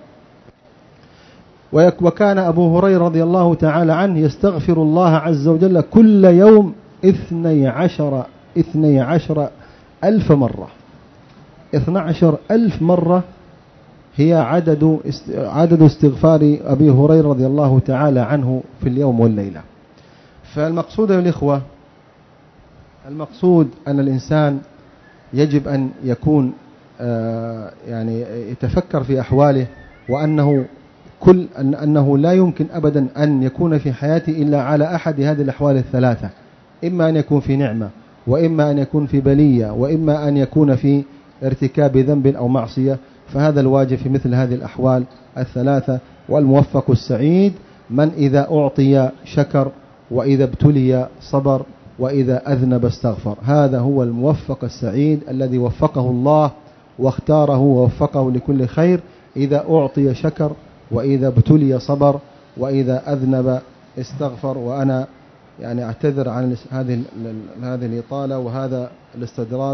وكان أبو هريرة رضي الله تعالى عنه يستغفر الله عز وجل كل يوم اثني عشر اثني عشر ألف مرة، اثني عشر ألف مرة هي عدد عدد استغفار أبي هريرة رضي الله تعالى عنه في اليوم والليلة. فالمقصود يا الإخوة، المقصود أن الإنسان يجب أن يكون يعني يتفكر في أحواله، وأنه كل أن أنه لا يمكن أبدا أن يكون في حياته إلا على أحد هذه الأحوال الثلاثة: إما أن يكون في نعمة، وإما أن يكون في بلية، وإما أن يكون في ارتكاب ذنب أو معصية. فهذا الواجب في مثل هذه الأحوال الثلاثة. والموفق السعيد من إذا أعطي شكر، وإذا ابتلي صبر، وإذا أذنب استغفر. هذا هو الموفق السعيد الذي وفقه الله واختاره ووفقه لكل خير. إذا أعطي شكر، وإذا ابتلي صبر، وإذا أذنب استغفر. وأنا يعني أعتذر عن هذه هذه الإطالة وهذا الاستدراك،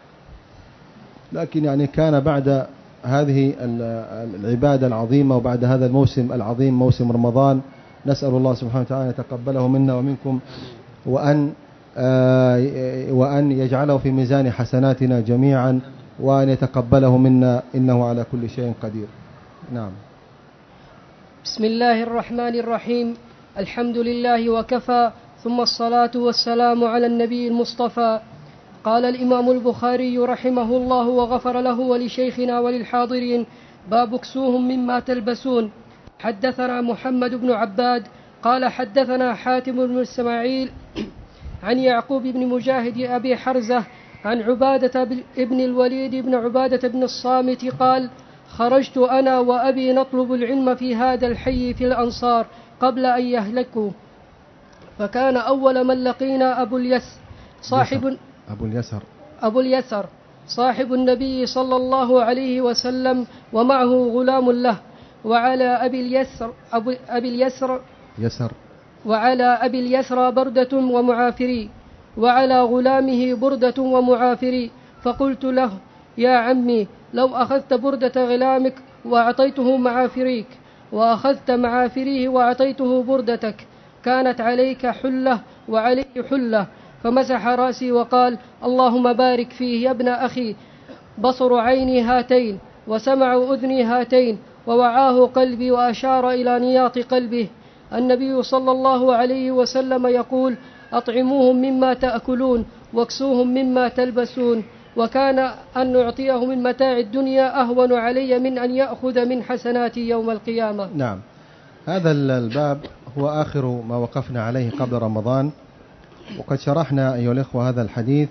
لكن يعني كان بعد هذه العبادة العظيمة وبعد هذا الموسم العظيم موسم رمضان، نسأل الله سبحانه وتعالى أن يتقبله منا ومنكم، وأن وأن يجعله في ميزان حسناتنا جميعا، وأن يتقبله منا، إنه على كل شيء قدير. نعم. بسم الله الرحمن الرحيم. الحمد لله وكفى، ثم الصلاة والسلام على النبي المصطفى. قال الإمام البخاري رحمه الله وغفر له ولشيخنا وللحاضرين: باب اكسوهم مما تلبسون. حدثنا محمد بن عباد قال حدثنا حاتم بن إسماعيل عن يعقوب بن مجاهد أبي حرزة عن عبادة بن الوليد بن عبادة بن الصامت قال: خرجت أنا وأبي نطلب العلم في هذا الحي في الأنصار قبل أن يهلكوا، فكان أول من لقينا أبو اليس صاحب أبو اليسر أبو اليسر صاحب النبي صلى الله عليه وسلم، ومعه غلام له، وعلى أبي اليسر أبو أبي اليسر يسر وعلى أبي اليسر بردة ومعافري، وعلى غلامه بردة ومعافري. فقلت له: يا عمي، لو أخذت بردة غلامك وأعطيته معافريك، وأخذت معافريه وأعطيته بردتك، كانت عليك حلة وعليه حلة. فمسح رأسي وقال: اللهم بارك فيه يا ابن أخي، بصر عيني هاتين وسمع أذني هاتين ووعاه قلبي، وأشار إلى نياط قلبه. النبي صلى الله عليه وسلم يقول: أطعموهم مما تأكلون واكسوهم مما تلبسون. وكان أن نعطيه من متاع الدنيا أهون علي من أن يأخذ من حسناتي يوم القيامة. نعم. هذا الباب هو آخر ما وقفنا عليه قبل رمضان، وقد شرحنا أيها الإخوة هذا الحديث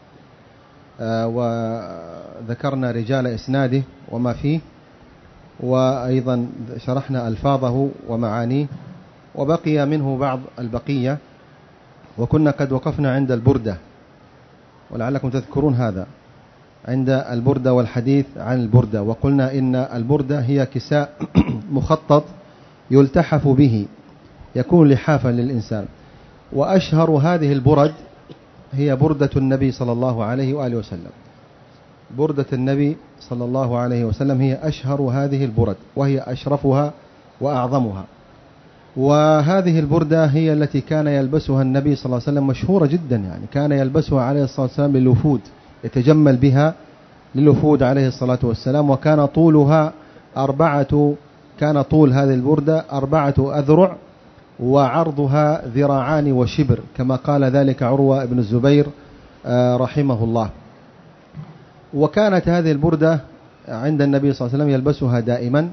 وذكرنا رجال إسناده وما فيه، وأيضا شرحنا ألفاظه ومعانيه، وبقي منه بعض البقية، وكنا قد وقفنا عند البردة، ولعلكم تذكرون هذا، عند البردة والحديث عن البردة. وقلنا إن البردة هي كساء مخطط يلتحف به، يكون لحافا للإنسان. وأشهر هذه البرد هي بردة النبي صلى الله عليه وآله وسلم. بردة النبي صلى الله عليه وسلم هي أشهر هذه البرد، وهي أشرفها وأعظمها. وهذه البردة هي التي كان يلبسها النبي صلى الله عليه وسلم، مشهورة جدا، يعني كان يلبسها عليه الصلاة والسلام للوفود، يتجمل بها للوفود عليه الصلاة والسلام. وكان طولها أربعة كان طول هذه البردة أربعة أذرع، وعرضها ذراعان وشبر، كما قال ذلك عروة بن الزبير رحمه الله. وكانت هذه البردة عند النبي صلى الله عليه وسلم يلبسها دائما،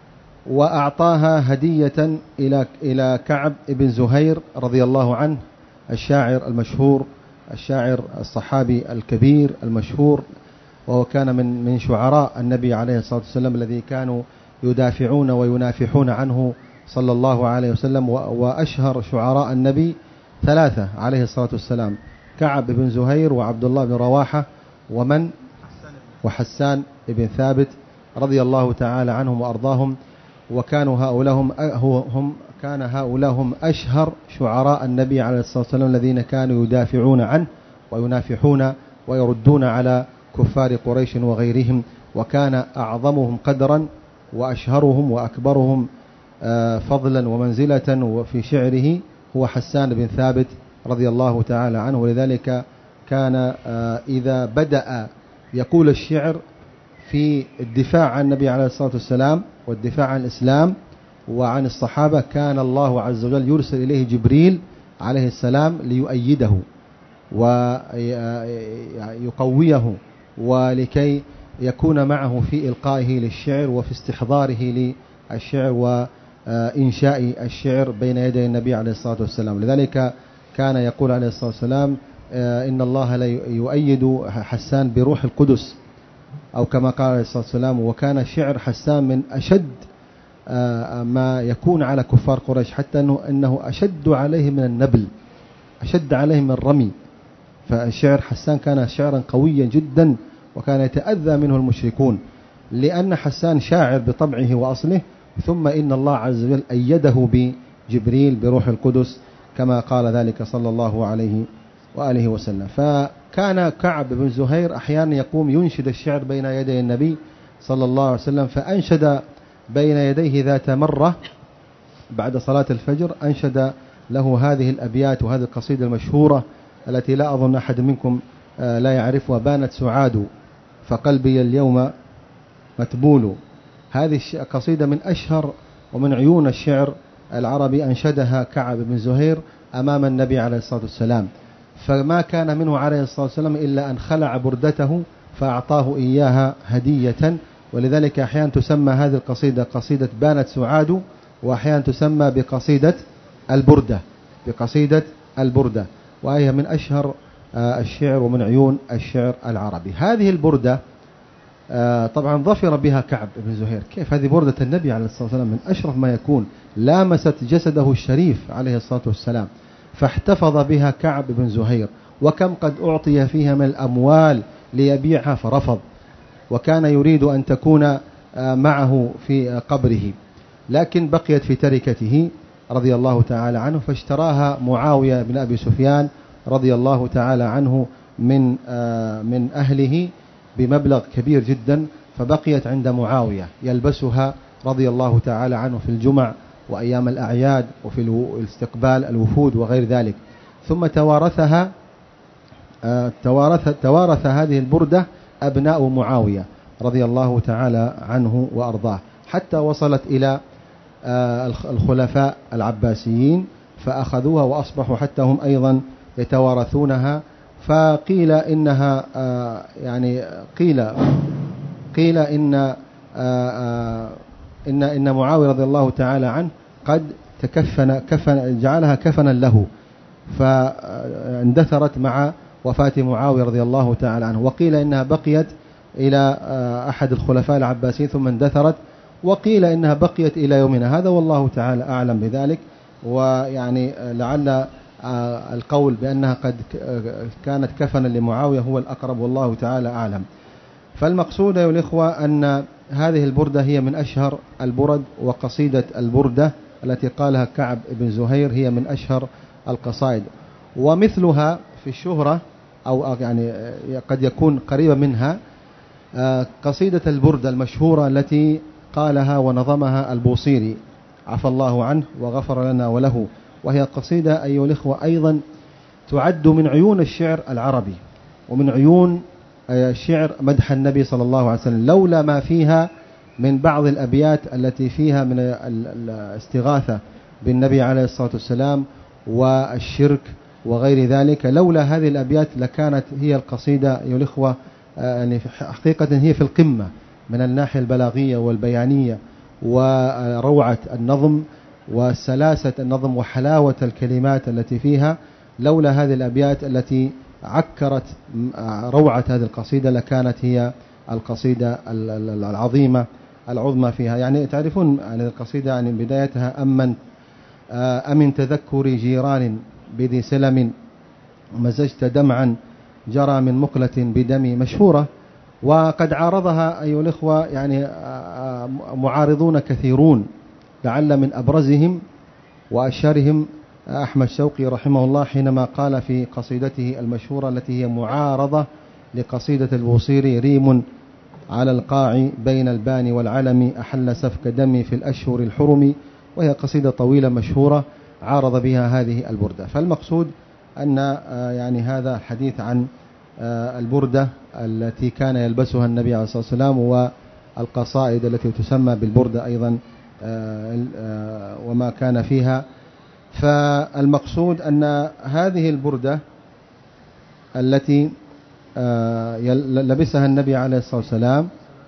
وأعطاها هدية إلى إلى كعب بن زهير رضي الله عنه، الشاعر المشهور، الشاعر الصحابي الكبير المشهور، وهو كان من من شعراء النبي عليه الصلاة والسلام الذي كانوا يدافعون وينافحون عنه صلى الله عليه وسلم. وأشهر شعراء النبي ثلاثة عليه الصلاة والسلام: كعب بن زهير، وعبد الله بن رواحة، ومن وحسان بن ثابت رضي الله تعالى عنهم وأرضاهم. وكانوا هؤلاء هم, هم كان هؤلاء هم أشهر شعراء النبي عليه الصلاة والسلام الذين كانوا يدافعون عنه وينافحون ويردون على كفار قريش وغيرهم. وكان أعظمهم قدرا وأشهرهم وأكبرهم فضلا ومنزلة وفي شعره هو حسان بن ثابت رضي الله تعالى عنه. ولذلك كان إذا بدأ يقول الشعر في الدفاع عن النبي عليه الصلاة والسلام والدفاع عن الإسلام وعن الصحابة، كان الله عز وجل يرسل إليه جبريل عليه السلام ليؤيده ويقويه، ولكي يكون معه في إلقائه للشعر وفي استحضاره للشعر وإنشاء الشعر بين يدي النبي عليه الصلاة والسلام. لذلك كان يقول عليه الصلاة والسلام: إن الله لا يؤيد حسان بروح القدس، أو كما قال عليه الصلاة والسلام. وكان شعر حسان من أشد ما يكون على كفار قريش، حتى أنه, أنه أشد عليه من النبل، أشد عليه من الرمي. فشعر حسان كان شعرا قويا جدا، وكان يتأذى منه المشركون، لأن حسان شاعر بطبعه وأصله، ثم إن الله عز وجل أيده بجبريل بروح القدس كما قال ذلك صلى الله عليه وآله وسلم. فكان كعب بن زهير أحيانا يقوم ينشد الشعر بين يدي النبي صلى الله عليه وسلم. فأنشد بين يديه ذات مرة بعد صلاة الفجر، أنشد له هذه الأبيات وهذه القصيدة المشهورة التي لا أظن أحد منكم لا يعرفها: بانت سعاد فقلبي اليوم متبول. هذه قصيدة من أشهر ومن عيون الشعر العربي، أنشدها كعب بن زهير أمام النبي عليه الصلاة والسلام. فما كان منه عليه الصلاة والسلام إلا أن خلع بردته فأعطاه إياها هدية. ولذلك أحيانا تسمى هذه القصيدة قصيدة بانت سعاد، وأحيانا تسمى بقصيدة البردة بقصيدة البردة وهي من أشهر الشعر ومن عيون الشعر العربي. هذه البردة طبعا ظفر بها كعب بن زهير. كيف هذه بردة النبي عليه الصلاة والسلام من أشرف ما يكون، لامست جسده الشريف عليه الصلاة والسلام، فاحتفظ بها كعب بن زهير. وكم قد أعطي فيها من الأموال ليبيعها فرفض، وكان يريد أن تكون معه في قبره، لكن بقيت في تركته رضي الله تعالى عنه، فاشتراها معاوية بن أبي سفيان رضي الله تعالى عنه من من أهله بمبلغ كبير جدا، فبقيت عند معاوية يلبسها رضي الله تعالى عنه في الجمع وأيام الأعياد وفي الاستقبال الوفود وغير ذلك. ثم توارثها توارث توارث هذه البردة أبناء معاوية رضي الله تعالى عنه وأرضاه، حتى وصلت إلى الخلفاء العباسيين فأخذوها وأصبحوا حتى هم أيضا يتوارثونها. فقيل إنها يعني قيل قيل إن إن إن معاوية رضي الله تعالى عنه قد تكفن كفن جعلها كفنا له، فاندثرت مع وفاة معاوية رضي الله تعالى عنه. وقيل إنها بقيت إلى أحد الخلفاء العباسيين ثم اندثرت، وقيل إنها بقيت إلى يومنا هذا، والله تعالى أعلم بذلك. ويعني لعل القول بأنها قد كانت كفنا لمعاوية هو الأقرب، والله تعالى أعلم. فالمقصود أيها الإخوة أن هذه البردة هي من أشهر البرد، وقصيدة البردة التي قالها كعب بن زهير هي من أشهر القصائد. ومثلها في الشهرة أو يعني قد يكون قريبة منها قصيدة البردة المشهورة التي قالها ونظمها البوصيري عفى الله عنه وغفر لنا وله، وهي قصيدة أيها الإخوة أيضا تعد من عيون الشعر العربي ومن عيون شعر مدح النبي صلى الله عليه وسلم، لولا ما فيها من بعض الأبيات التي فيها من الاستغاثة بالنبي عليه الصلاة والسلام والشرك وغير ذلك. لولا هذه الأبيات لكانت هي القصيدة أيها الإخوة يعني حقيقة هي في القمة من الناحية البلاغية والبيانية وروعة النظم وسلاسة النظم وحلاوة الكلمات التي فيها. لولا هذه الأبيات التي عكرت روعة هذه القصيدة لكانت هي القصيدة العظيمة العظمى فيها. يعني تعرفون هذه القصيدة يعني بدايتها أمن أمن تذكر جيران بذي سلم مزجت دمعا جرى من مقلة بدمي، مشهورة. وقد عارضها أيها الإخوة يعني معارضون كثيرون، لعل من أبرزهم وأشهرهم أحمد شوقي رحمه الله حينما قال في قصيدته المشهورة التي هي معارضة لقصيدة البوصيري: ريم على القاع بين البان والعلم أحل سفك دمي في الأشهر الحرم، وهي قصيدة طويلة مشهورة عارض بها هذه البردة. فالمقصود أن يعني هذا الحديث عن البردة التي كان يلبسها النبي عليه الصلاة والسلام، والقصائد التي تسمى بالبردة أيضا وما كان فيها. فالمقصود أن هذه البردة التي لبسها النبي عليه الصلاة والسلام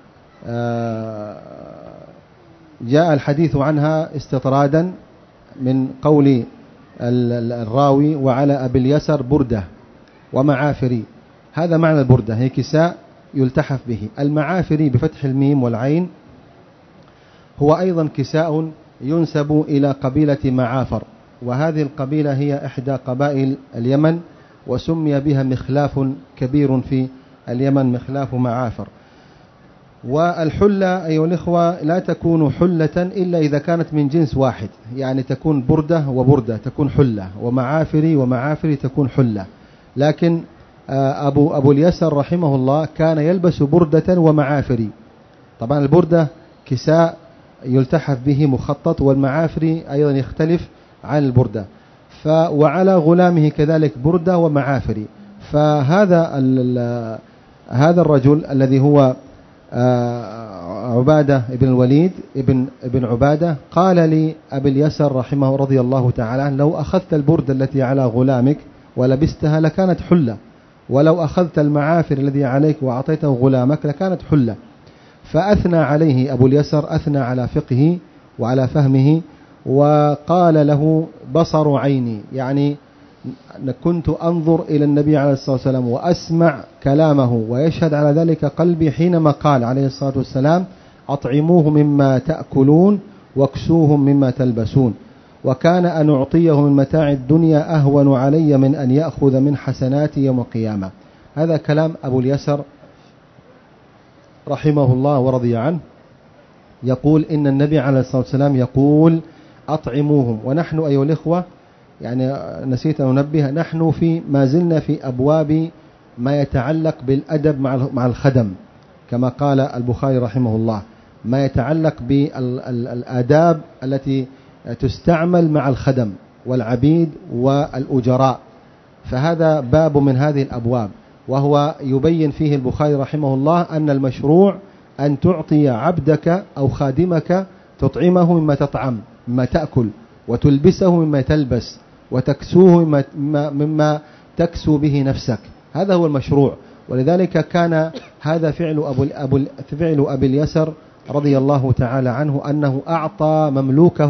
جاء الحديث عنها استطرادا من قول الراوي: وعلى أبي اليسر بردة ومعافري. هذا معنى البردة، هي كساء يلتحف به. المعافري بفتح الميم والعين هو أيضا كساء ينسب إلى قبيلة معافر، وهذه القبيلة هي إحدى قبائل اليمن، وسمي بها مخلاف كبير في اليمن، مخلاف معافر. والحلة أيها الإخوة لا تكون حلة إلا إذا كانت من جنس واحد، يعني تكون بردة وبردة تكون حلة، ومعافري ومعافري تكون حلة. لكن أبو, أبو اليسر رحمه الله كان يلبس بردة ومعافري. طبعا البردة كساء يلتحف به مخطط، والمعافري أيضا يختلف عن البردة. وعلى غلامه كذلك بردة ومعافري. فهذا هذا الرجل الذي هو عبادة ابن الوليد ابن, ابن عبادة قال لي أبي اليسر رحمه رضي الله تعالى عنه: لو أخذت البردة التي على غلامك ولبستها لكانت حلة، ولو أخذت المعافر الذي عليك وأعطيته غلامك لكانت حلة. فأثنى عليه أبو اليسر، أثنى على فقهه وعلى فهمه، وقال له: بصر عيني، يعني كنت أنظر إلى النبي عليه الصلاة والسلام وأسمع كلامه، ويشهد على ذلك قلبي حينما قال عليه الصلاة والسلام: أطعموه مما تأكلون واكسوهم مما تلبسون، وكان أن أعطيه من متاع الدنيا أهون علي من أن يأخذ من حسناتي يوم القيامة. هذا كلام أبو اليسر رحمه الله ورضي عنه، يقول إن النبي عليه الصلاة والسلام يقول: أطعموهم. ونحن أيها الإخوة يعني نسيت أن أنبه، نحن في ما زلنا في أبواب ما يتعلق بالأدب مع الخدم، كما قال البخاري رحمه الله، ما يتعلق بالآداب التي تستعمل مع الخدم والعبيد والأجراء. فهذا باب من هذه الأبواب، وهو يبين فيه البخاري رحمه الله أن المشروع أن تعطي عبدك أو خادمك تطعمه مما تطعم مما تأكل، وتلبسه مما تلبس، وتكسوه مما, مما تكسو به نفسك. هذا هو المشروع. ولذلك كان هذا فعل أبو, أبو, فعل أبي اليسر رضي الله تعالى عنه، أنه أعطى مملوكه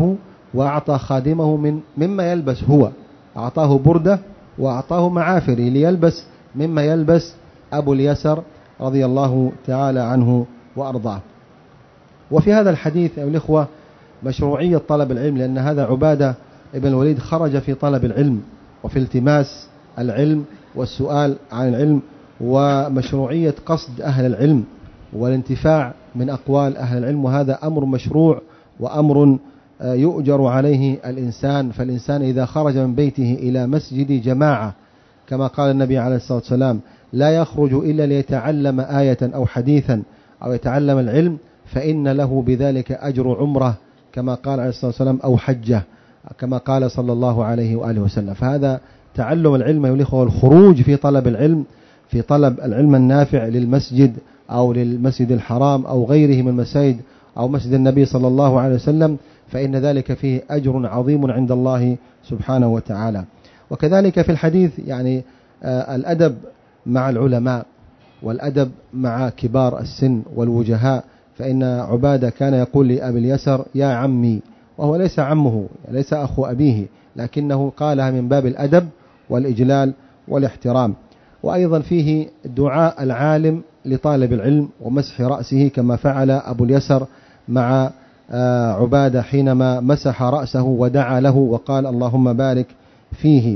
وأعطى خادمه من مما يلبس هو، أعطاه بردة وأعطاه معافري ليلبس مما يلبس أبو اليسر رضي الله تعالى عنه وأرضاه. وفي هذا الحديث أيها الإخوة مشروعية طلب العلم، لأن هذا عبادة ابن الوليد خرج في طلب العلم وفي التماس العلم والسؤال عن العلم، ومشروعية قصد أهل العلم والانتفاع من أقوال أهل العلم، وهذا أمر مشروع وأمر يؤجر عليه الإنسان. فالإنسان إذا خرج من بيته إلى مسجد جماعة كما قال النبي عليه الصلاة والسلام لا يخرج إلا ليتعلم آية أو حديثا أو يتعلم العلم، فإن له بذلك أجر عمره كما قال عليه الصلاة والسلام أو حجة كما قال صلى الله عليه وآله وسلم. فهذا تعلم العلم يا الإخوة والخروج في طلب العلم، في طلب العلم النافع للمسجد أو للمسجد الحرام أو غيره من المساجد أو مسجد النبي صلى الله عليه وسلم، فإن ذلك فيه أجر عظيم عند الله سبحانه وتعالى. وكذلك في الحديث يعني آه الأدب مع العلماء والأدب مع كبار السن والوجهاء، فإن عبادة كان يقول لأبي اليسر يا عمي، وهو ليس عمه ليس أخو أبيه، لكنه قالها من باب الأدب والإجلال والاحترام. وأيضا فيه دعاء العالم لطالب العلم ومسح رأسه كما فعل أبو اليسر مع عبادة حينما مسح رأسه ودعا له وقال اللهم بارك فيه.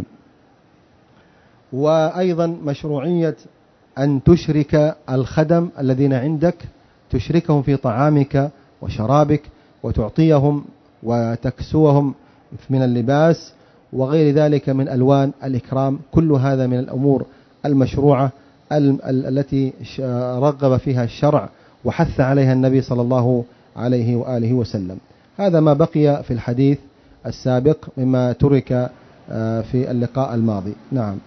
وأيضا مشروعية أن تشرك الخدم الذين عندك، تشركهم في طعامك وشرابك وتعطيهم وتكسوهم من اللباس وغير ذلك من ألوان الإكرام. كل هذا من الأمور المشروعة التي رغب فيها الشرع وحث عليها النبي صلى الله عليه وآله وسلم. هذا ما بقي في الحديث السابق مما ترك في اللقاء الماضي. نعم.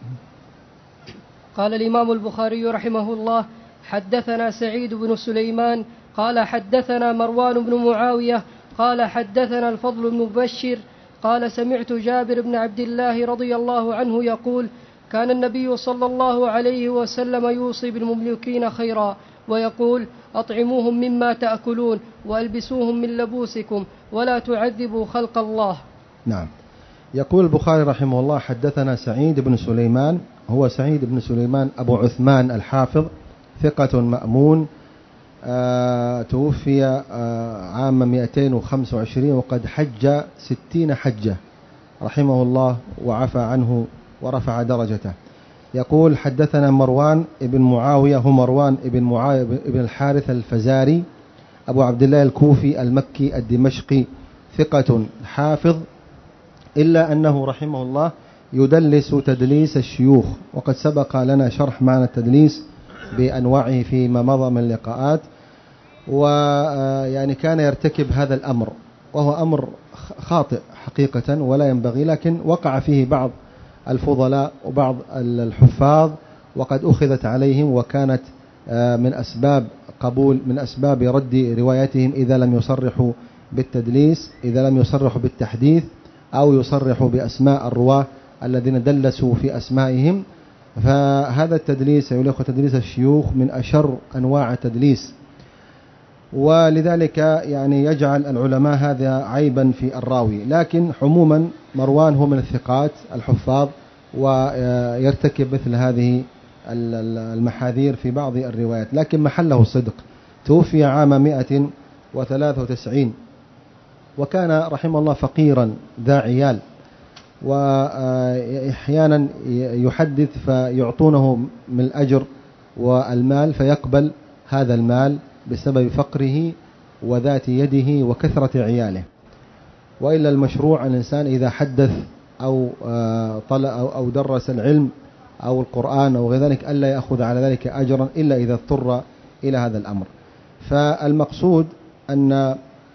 قال الإمام البخاري رحمه الله حدثنا سعيد بن سليمان قال حدثنا مروان بن معاوية قال حدثنا الفضل بن مبشر قال سمعت جابر بن عبد الله رضي الله عنه يقول كان النبي صلى الله عليه وسلم يوصي بالمملوكين خيرا ويقول أطعموهم مما تأكلون وألبسوهم من لبوسكم ولا تعذبوا خلق الله. نعم. يقول البخاري رحمه الله حدثنا سعيد بن سليمان، هو سعيد بن سليمان أبو عثمان الحافظ ثقة مأمون، آه توفي آه عام مئتين وخمسة وعشرين وقد حج ستين حجة رحمه الله وعفى عنه ورفع درجته. يقول حدثنا مروان ابن معاوية، هو مروان ابن معاوية ابن الحارث الفزاري أبو عبد الله الكوفي المكي الدمشقي ثقة حافظ، إلا أنه رحمه الله يدلس تدليس الشيوخ، وقد سبق لنا شرح معنى التدليس بأنواعه فيما مضى من اللقاءات. ويعني كان يرتكب هذا الأمر وهو أمر خاطئ حقيقة ولا ينبغي، لكن وقع فيه بعض الفضلاء وبعض الحفاظ وقد أخذت عليهم، وكانت من أسباب قبول من أسباب رد رواياتهم إذا لم يصرحوا بالتدليس، إذا لم يصرحوا بالتحديث أو يصرحوا بأسماء الرواة الذين دلسوا في أسمائهم. فهذا التدليس يقول تدليس الشيوخ من أشر أنواع التدليس، ولذلك يعني يجعل العلماء هذا عيبا في الراوي. لكن عموما مروان هو من الثقات الحفاظ ويرتكب مثل هذه المحاذير في بعض الروايات، لكن محله صدق. توفي عام مئة وثلاثة وتسعين وكان رحمه الله فقيرا ذا عيال، وأحيانا يحدث فيعطونه من الأجر والمال فيقبل هذا المال بسبب فقره وذات يده وكثرة عياله. وإلا المشروع الإنسان إذا حدث أو طلع أو درس العلم أو القرآن أو غير ذلك ألا يأخذ على ذلك أجرا إلا إذا اضطر إلى هذا الأمر. فالمقصود أن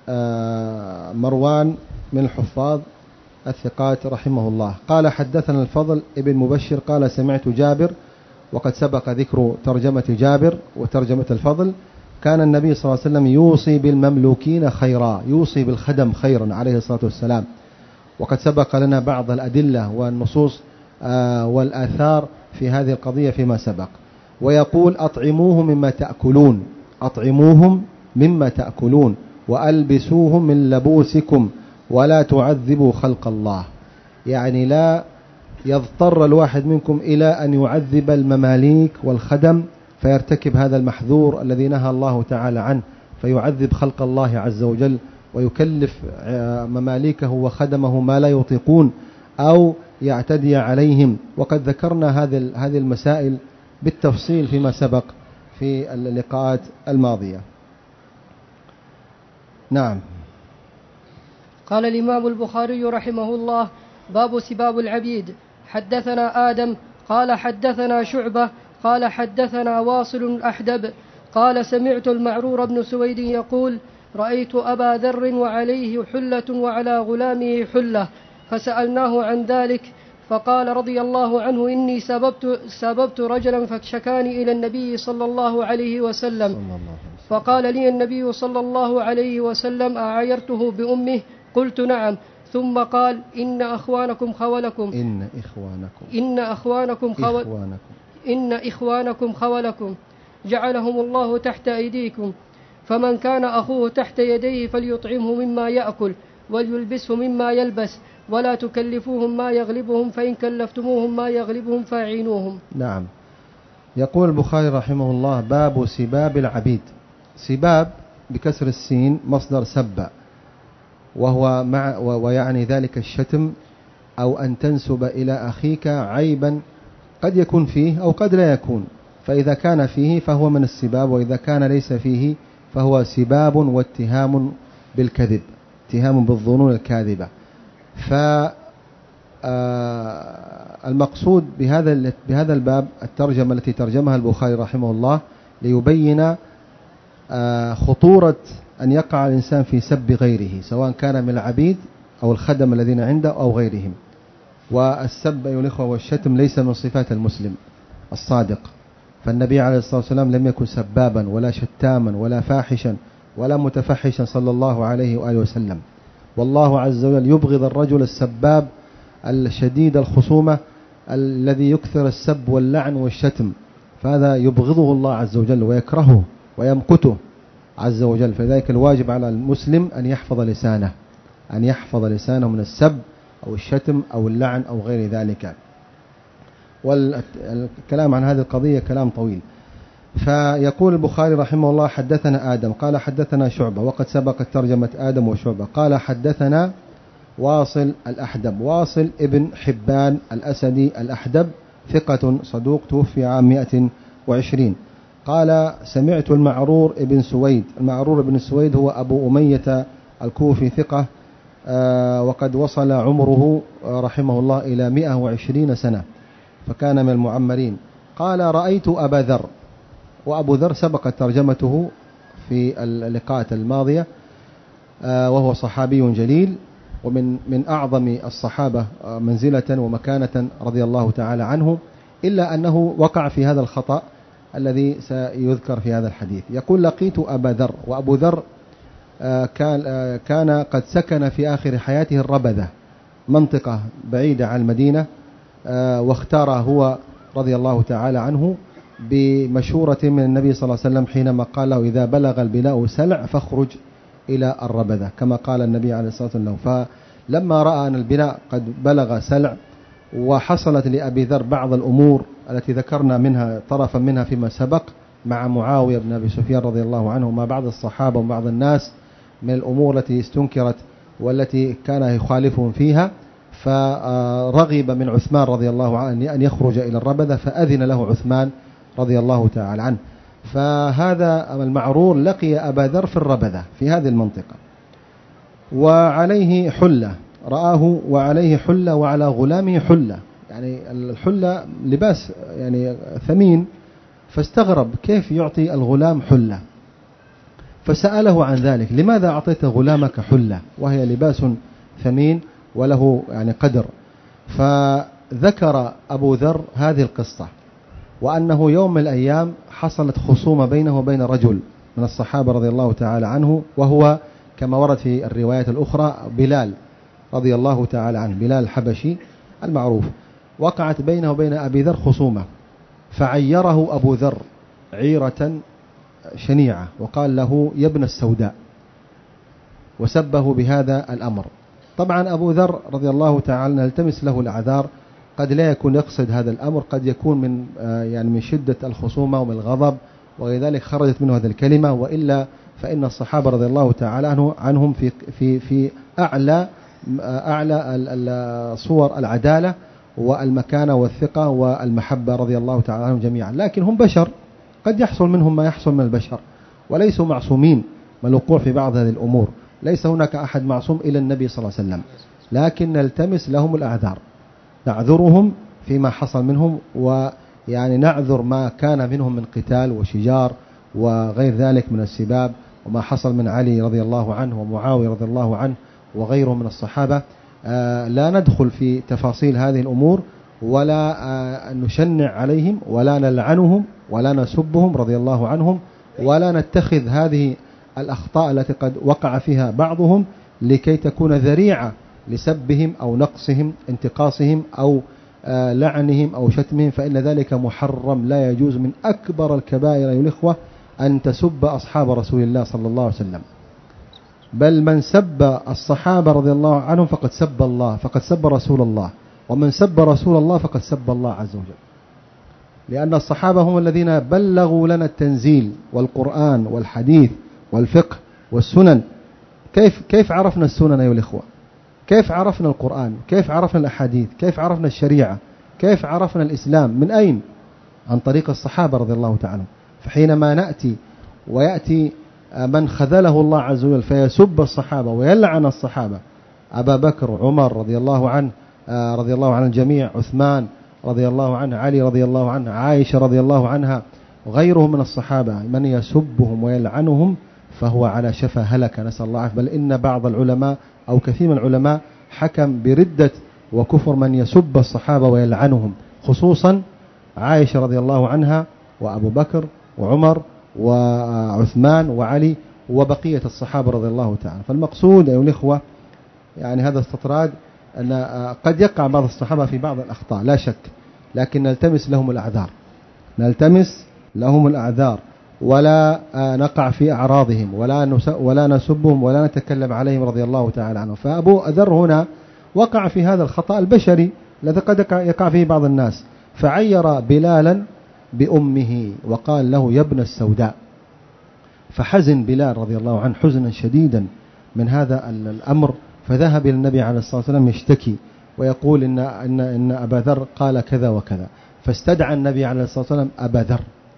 مروان من الحفاظ الثقات رحمه الله. قال حدثنا الفضل ابن مبشر قال سمعت جابر، وقد سبق ذكر ترجمة جابر وترجمة الفضل. كان النبي صلى الله عليه وسلم يوصي بالمملوكين خيرا، يوصي بالخدم خيرا عليه الصلاة والسلام، وقد سبق لنا بعض الأدلة والنصوص والآثار في هذه القضية فيما سبق. ويقول أطعموهم مما تأكلون، أطعموهم مما تأكلون وألبسوهم من لبوسكم ولا تعذبوا خلق الله، يعني لا يضطر الواحد منكم إلى أن يعذب المماليك والخدم فيرتكب هذا المحذور الذي نهى الله تعالى عنه، فيعذب خلق الله عز وجل ويكلف مماليكه وخدمه ما لا يطيقون أو يعتدي عليهم. وقد ذكرنا هذه المسائل بالتفصيل فيما سبق في اللقاءات الماضية. نعم. قال الإمام البخاري رحمه الله: باب سباب العبيد. حدثنا آدم قال حدثنا شعبة قال حدثنا واصل الأحدب قال سمعت المعرور بن سويد يقول: رأيت أبا ذر وعليه حلة وعلى غلامه حلة، فسألناه عن ذلك فقال رضي الله عنه: إني سببت, سببت رجلا فشكاني إلى النبي صلى الله عليه وسلم، فقال لي النبي صلى الله عليه وسلم: أعايرته بأمه؟ قلت نعم. ثم قال: إن أخوانكم خولكم إن إخوانكم إن أخوانكم خول إخوانكم إن إخوانكم خولكم جعلهم الله تحت أيديكم، فمن كان أخوه تحت يديه فليطعمه مما يأكل وليلبسه مما يلبس، ولا تكلفوهم ما يغلبهم، فإن كلفتموهم ما يغلبهم فاعينوهم. نعم. يقول البخاري رحمه الله: باب سباب العبيد. سباب بكسر السين مصدر سب، وهو مع ويعني ذلك الشتم أو أن تنسب إلى أخيك عيبا قد يكون فيه أو قد لا يكون، فإذا كان فيه فهو من السباب، وإذا كان ليس فيه فهو سباب واتهام بالكذب، اتهام بالظنون الكاذبة. فالمقصود بهذا بهذا الباب الترجمة التي ترجمها البخاري رحمه الله ليبين خطورة أن يقع الإنسان في سب غيره، سواء كان من العبيد أو الخدم الذين عنده أو غيرهم. والسب أيها الإخوة والشتم ليس من صفات المسلم الصادق، فالنبي عليه الصلاة والسلام لم يكن سبابا ولا شتاما ولا فاحشا ولا متفحشا صلى الله عليه وآله وسلم. والله عز وجل يبغض الرجل السباب الشديد الخصومة الذي يكثر السب واللعن والشتم، فهذا يبغضه الله عز وجل ويكرهه ويمقته عز وجل. فذلك الواجب على المسلم أن يحفظ لسانه أن يحفظ لسانه من السب أو الشتم أو اللعن أو غير ذلك. والكلام عن هذه القضية كلام طويل. فيقول البخاري رحمه الله: حدثنا آدم قال حدثنا شعبة، وقد سبقت ترجمة آدم وشعبة. قال حدثنا واصل الأحدب. واصل ابن حبان الأسدي الأحدب ثقة صدوق، توفي عام مئة وعشرين. قال سمعت المعرور ابن سويد. المعرور ابن سويد هو أبو أمية الكوفي ثقة، آه وقد وصل عمره رحمه الله إلى مئة وعشرين سنة، فكان من المعمرين. قال رأيت أبا ذر. وأبو ذر سبقت ترجمته في اللقاءات الماضية، آه وهو صحابي جليل ومن من أعظم الصحابة منزلة ومكانة رضي الله تعالى عنه، إلا أنه وقع في هذا الخطأ الذي سيذكر في هذا الحديث. يقول لقيت أبا ذر. وأبو ذر كان كان قد سكن في آخر حياته الربذة، منطقة بعيدة عن المدينة، واختار هو رضي الله تعالى عنه بمشورة من النبي صلى الله عليه وسلم حينما قال له: إذا بلغ البناء سلع فاخرج إلى الربذة، كما قال النبي عليه الصلاة والسلام. فلما رأى أن البناء قد بلغ سلع وحصلت لأبي ذر بعض الأمور التي ذكرنا منها طرفا منها فيما سبق مع معاوية بن أبي سفيان رضي الله عنه ومع بعض الصحابة وبعض الناس من الأمور التي استنكرت والتي كان يخالفهم فيها، فرغب من عثمان رضي الله عنه أن يخرج إلى الربذة، فأذن له عثمان رضي الله تعالى عنه. فهذا المعرور لقي أبا ذر في الربذة في هذه المنطقة، وعليه حلة، رآه وعليه حلة وعلى غلامه حلة، يعني الحلة لباس يعني ثمين، فاستغرب كيف يعطي الغلام حلة، فسأله عن ذلك: لماذا أعطيت غلامك حلة وهي لباس ثمين وله يعني قدر؟ فذكر أبو ذر هذه القصة، وأنه يوم من الأيام حصلت خصومة بينه وبين رجل من الصحابة رضي الله تعالى عنه، وهو كما ورد في الروايات الأخرى بلال رضي الله تعالى عنه، بلال الحبشي المعروف. وقعت بينه وبين أبي ذر خصومة، فعيره أبو ذر عيرة شنيعة وقال له: يا ابن السوداء، وسبه بهذا الأمر. طبعا أبو ذر رضي الله تعالى نلتمس له الأعذار، قد لا يكون يقصد هذا الأمر، قد يكون من يعني من شدة الخصومة ومن الغضب ولذلك خرجت منه هذه الكلمة، وإلا فإن الصحابة رضي الله تعالى عنه عنهم في في في أعلى أعلى صور العدالة والمكانة والثقة والمحبة رضي الله تعالى عنهم جميعا. لكن هم بشر، قد يحصل منهم ما يحصل من البشر، وليسوا معصومين من الوقوع في بعض هذه الأمور. ليس هناك أحد معصوم إلى النبي صلى الله عليه وسلم، لكن نلتمس لهم الأعذار، نعذرهم فيما حصل منهم، ويعني نعذر ما كان منهم من قتال وشجار وغير ذلك من السباب، وما حصل من علي رضي الله عنه ومعاوية رضي الله عنه وغيرهم من الصحابة. آه لا ندخل في تفاصيل هذه الأمور، ولا آه نشنع عليهم، ولا نلعنهم، ولا نسبهم رضي الله عنهم، ولا نتخذ هذه الأخطاء التي قد وقع فيها بعضهم لكي تكون ذريعة لسبهم أو نقصهم انتقاصهم أو آه لعنهم أو شتمهم، فإن ذلك محرم، لا يجوز، من أكبر الكبائر أيها الإخوة أن تسب أصحاب رسول الله صلى الله عليه وسلم. بل من سب الصحابة رضي الله عنهم فقد سب الله، فقد سب رسول الله، ومن سب رسول الله فقد سب الله عز وجل، لأن الصحابة هم الذين بلغوا لنا التنزيل والقرآن والحديث والفقه والسنن. كيف كيف عرفنا السنن أيها الإخوة؟ كيف عرفنا القرآن؟ كيف عرفنا الأحاديث؟ كيف عرفنا الشريعة؟ كيف عرفنا الإسلام؟ من أين؟ عن طريق الصحابة رضي الله تعالى. فحينما نأتي ويأتي من خذله الله عز وجل فيسب الصحابة ويلعن الصحابة، أبا بكر وعمر رضي الله عنه رضي الله عن الجميع، عثمان رضي الله عنه، علي رضي الله عنه، عائشة رضي الله عنها، وغيرهم من الصحابة، من يسبهم ويلعنهم فهو على شفا هلكة، نسأل الله عافية. بل إن بعض العلماء أو كثير من العلماء حكم بردة وكفر من يسب الصحابة ويلعنهم، خصوصا عائشة رضي الله عنها وأبو بكر وعمر وعثمان وعلي وبقية الصحابة رضي الله تعالى. فالمقصود أيها الإخوة يعني هذا استطراد، أن قد يقع بعض الصحابة في بعض الأخطاء لا شك، لكن نلتمس لهم الأعذار، نلتمس لهم الأعذار، ولا نقع في أعراضهم، ولا ولا نسبهم، ولا نتكلم عليهم رضي الله تعالى عنهم. فأبو ذر هنا وقع في هذا الخطأ البشري الذي قد يقع فيه بعض الناس، فعير بلالا بأمه وقال له يا ابن السوداء، فحزن بلال رضي الله عنه حزنا شديدا من هذا الأمر، فذهب إلى النبي عليه الصلاة والسلام يشتكي ويقول إن, إن, إن أبا ذر قال كذا وكذا. فاستدعى النبي عليه الصلاة والسلام أبا ذر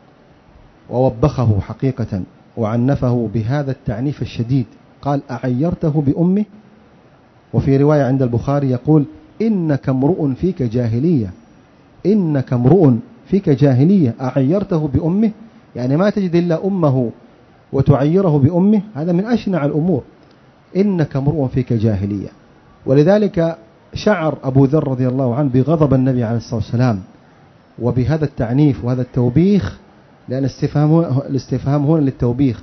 ووبخه حقيقة وعنفه بهذا التعنيف الشديد، قال أعيرته بأمه؟ وفي رواية عند البخاري يقول إنك امرؤ فيك جاهلية، إنك امرؤ فيك جاهلية، أعيرته بأمه؟ يعني ما تجد إلا أمه وتعيره بأمه، هذا من أشنع الأمور، إنك امرؤ فيك جاهلية. ولذلك شعر أبو ذر رضي الله عنه بغضب النبي عليه الصلاة والسلام وبهذا التعنيف وهذا التوبيخ، لأن الاستفهام هنا للتوبيخ،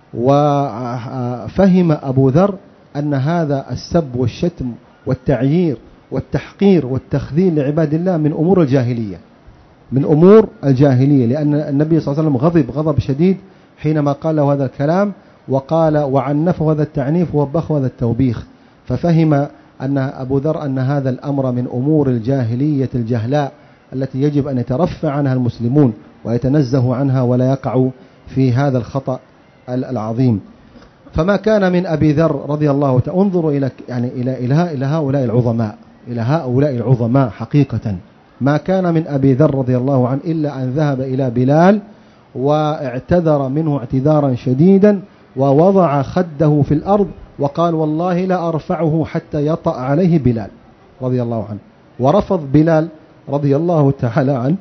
وفهم أبو ذر أن هذا السب والشتم والتعيير والتحقير والتخذيل لعباد الله من أمور الجاهلية، من أمور الجاهلية، لأن النبي صلى الله عليه وسلم غضب غضب شديد حينما قال له هذا الكلام، وقال وعنفه هذا التعنيف ووبخه هذا التوبيخ، ففهم أن أبو ذر أن هذا الأمر من أمور الجاهلية الجهلاء التي يجب أن يترفع عنها المسلمون ويتنزه عنها ولا يقعوا في هذا الخطأ العظيم. فما كان من أبي ذر رضي الله تعالى، انظروا إلى يعني إلى إلى إلى هؤلاء العظماء، إلى هؤلاء العظماء حقيقة، ما كان من أبي ذر رضي الله عنه إلا أن ذهب إلى بلال واعتذر منه اعتذارا شديدا، ووضع خده في الأرض وقال والله لا أرفعه حتى يطأ عليه بلال رضي الله عنه. ورفض بلال رضي الله تعالى عنه،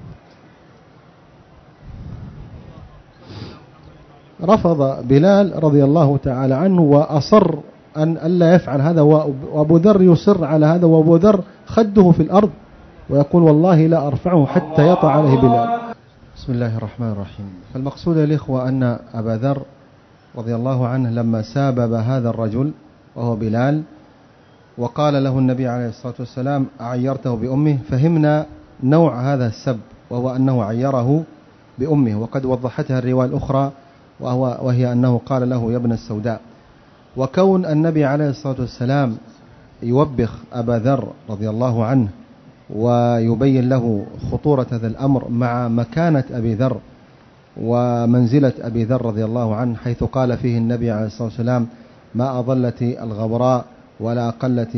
رفض بلال رضي الله تعالى عنه وأصر أن ألا يفعل هذا، وأبو ذر يصر على هذا، وأبو ذر خده في الأرض ويقول والله لا أرفعه حتى يطأ عليه بلال. بسم الله الرحمن الرحيم. فالمقصود الإخوة أن أبا ذر رضي الله عنه لما سابب هذا الرجل وهو بلال وقال له النبي عليه الصلاة والسلام أعيرته بأمه، فهمنا نوع هذا السب، وهو أنه عيره بأمه، وقد وضحتها الرواية الأخرى وهو وهي أنه قال له يا ابن السوداء. وكون النبي عليه الصلاة والسلام يوبخ أبا ذر رضي الله عنه ويبين له خطورة هذا الأمر مع مكانة أبي ذر ومنزلة أبي ذر رضي الله عنه، حيث قال فيه النبي عليه الصلاة والسلام: ما أضلت الغبراء ولا أقلت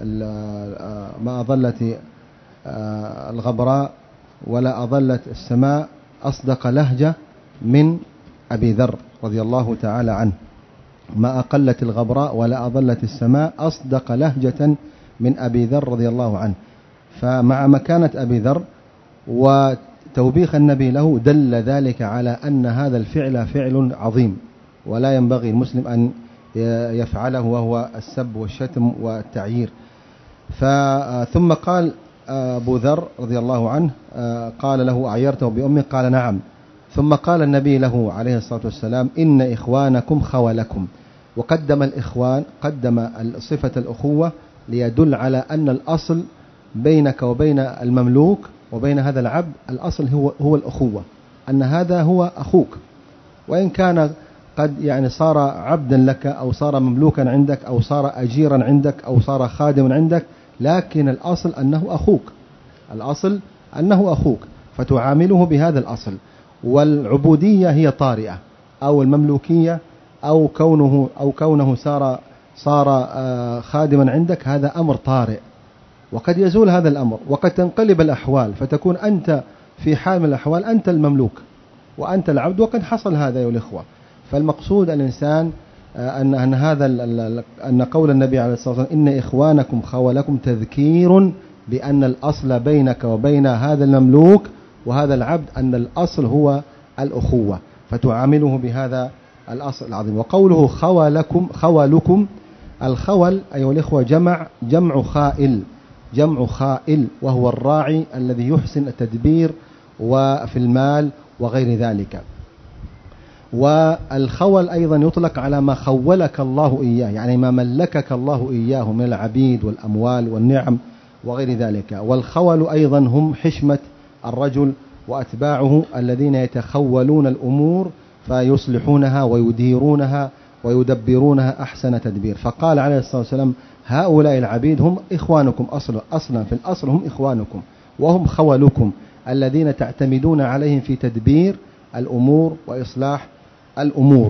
ما أضلت الغبراء ولا أضلت السماء أصدق لهجة من أبي ذر رضي الله تعالى عنه. ما أقلت الغبراء ولا أضلت السماء أصدق لهجة من أبي ذر رضي الله عنه. فمع مكانة أبي ذر وتوبيخ النبي له دل ذلك على أن هذا الفعل فعل عظيم ولا ينبغي المسلم أن يفعله، وهو السب والشتم والتعيير. ثم قال أبو ذر رضي الله عنه، قال له: أعيرته بأمي؟ قال: نعم. ثم قال النبي له عليه الصلاة والسلام: إن إخوانكم خولكم. وقدم الإخوان، قدم صفة الأخوة ليدل على أن الأصل بينك وبين المملوك وبين هذا العبد، الأصل هو, هو الأخوة، أن هذا هو أخوك، وإن كان قد يعني صار عبدا لك أو صار مملوكا عندك أو صار أجيرا عندك أو صار خادما عندك، لكن الأصل أنه أخوك، الأصل أنه أخوك، فتعامله بهذا الأصل. والعبودية هي طارئة، أو المملوكية أو كونه أو كونه صار صار خادما عندك، هذا أمر طارئ، وقد يزول هذا الأمر، وقد تنقلب الأحوال فتكون أنت في حال من الأحوال أنت المملوك وأنت العبد، وقد حصل هذا يا الإخوة. فالمقصود الإنسان أن أن هذا أن قول النبي عليه الصلاة والسلام: إن إخوانكم خولكم، تذكير بأن الأصل بينك وبين هذا المملوك وهذا العبد أن الأصل هو الأخوة، فتعامله بهذا الأصل العظيم. وقوله خولكم، خولكم، الخول أيها الإخوة جمع جمع خائل، جمع خائل، وهو الراعي الذي يحسن التدبير وفي المال وغير ذلك. والخول أيضا يطلق على ما خولك الله إياه، يعني ما ملكك الله إياه من العبيد والأموال والنعم وغير ذلك. والخول أيضا هم حشمة الرجل وأتباعه الذين يتخولون الأمور فيصلحونها ويديرونها ويدبرونها أحسن تدبير. فقال عليه الصلاة والسلام: هؤلاء العبيد هم إخوانكم، أصلا أصلا في الأصل هم إخوانكم وهم خولكم الذين تعتمدون عليهم في تدبير الأمور وإصلاح الأمور.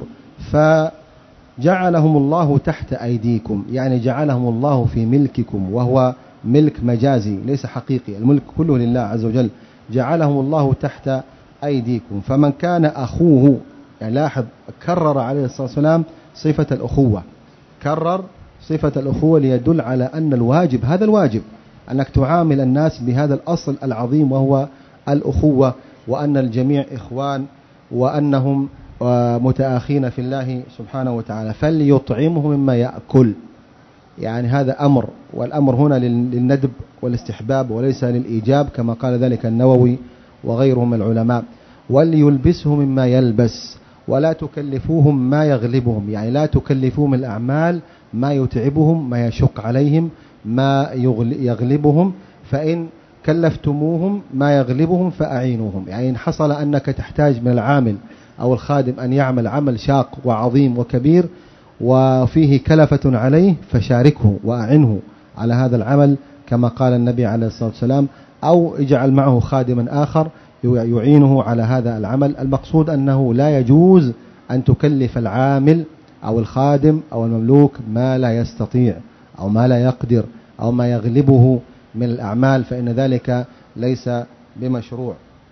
فجعلهم الله تحت أيديكم، يعني جعلهم الله في ملككم، وهو ملك مجازي ليس حقيقي، الملك كله لله عز وجل. جعلهم الله تحت أيديكم. فمن كان أخوه، يعني لاحظ كرر عليه الصلاة والسلام صفة الأخوة، كرر صفة الأخوة ليدل على أن الواجب، هذا الواجب، أنك تعامل الناس بهذا الأصل العظيم وهو الأخوة، وأن الجميع إخوان، وأنهم متآخين في الله سبحانه وتعالى. فليطعمه مما يأكل، يعني هذا أمر، والأمر هنا للندب والاستحباب وليس للإيجاب كما قال ذلك النووي وغيره من العلماء. وليلبسه مما يلبس، ولا تكلفوهم ما يغلبهم، يعني لا تكلفوهم الأعمال ما يتعبهم، ما يشق عليهم، ما يغلبهم. فإن كلفتموهم ما يغلبهم فأعينوهم، يعني إن حصل أنك تحتاج من العامل أو الخادم أن يعمل عمل شاق وعظيم وكبير وفيه كلفة عليه، فشاركه وأعنه على هذا العمل كما قال النبي عليه الصلاة والسلام، أو اجعل معه خادما آخر يعينه على هذا العمل. المقصود أنه لا يجوز أن تكلف العامل أو الخادم أو المملوك ما لا يستطيع أو ما لا يقدر أو ما يغلبه من الأعمال، فإن ذلك ليس بمشروع.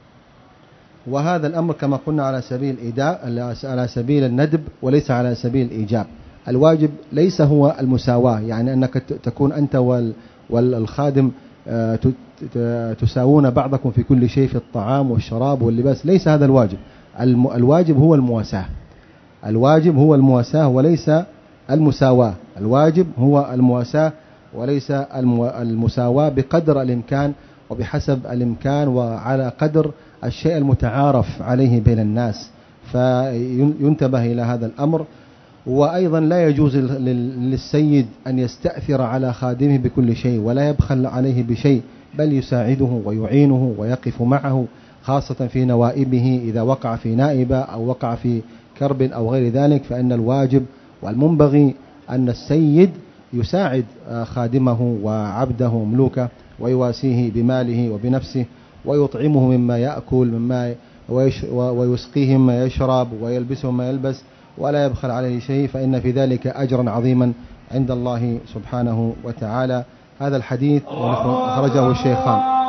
وهذا الأمر كما قلنا على سبيل الإيداء، على سبيل الندب وليس على سبيل الإيجاب. الواجب ليس هو المساواة، يعني أنك تكون أنت والخادم تساوون بعضكم في كل شيء في الطعام والشراب واللباس، ليس هذا الواجب. الواجب هو المواساة، الواجب هو المواساة وليس المساواة. الواجب هو المواساة وليس المساواة، بقدر الإمكان وبحسب الإمكان وعلى قدر الشيء المتعارف عليه بين الناس، فينتبه إلى هذا الأمر. وأيضا لا يجوز للسيد أن يستأثر على خادمه بكل شيء ولا يبخل عليه بشيء، بل يساعده ويعينه ويقف معه، خاصة في نوائبه إذا وقع في نائبة أو وقع في كرب أو غير ذلك. فإن الواجب والمنبغي أن السيد يساعد خادمه وعبده وملوكه ويواسيه بماله وبنفسه ويطعمه مما يأكل مما ويسقيه مما يشرب ويلبسه ما يلبس ولا يبخل عليه شيء، فإن في ذلك أجرا عظيما عند الله سبحانه وتعالى. هذا الحديث أخرجه الشيخان.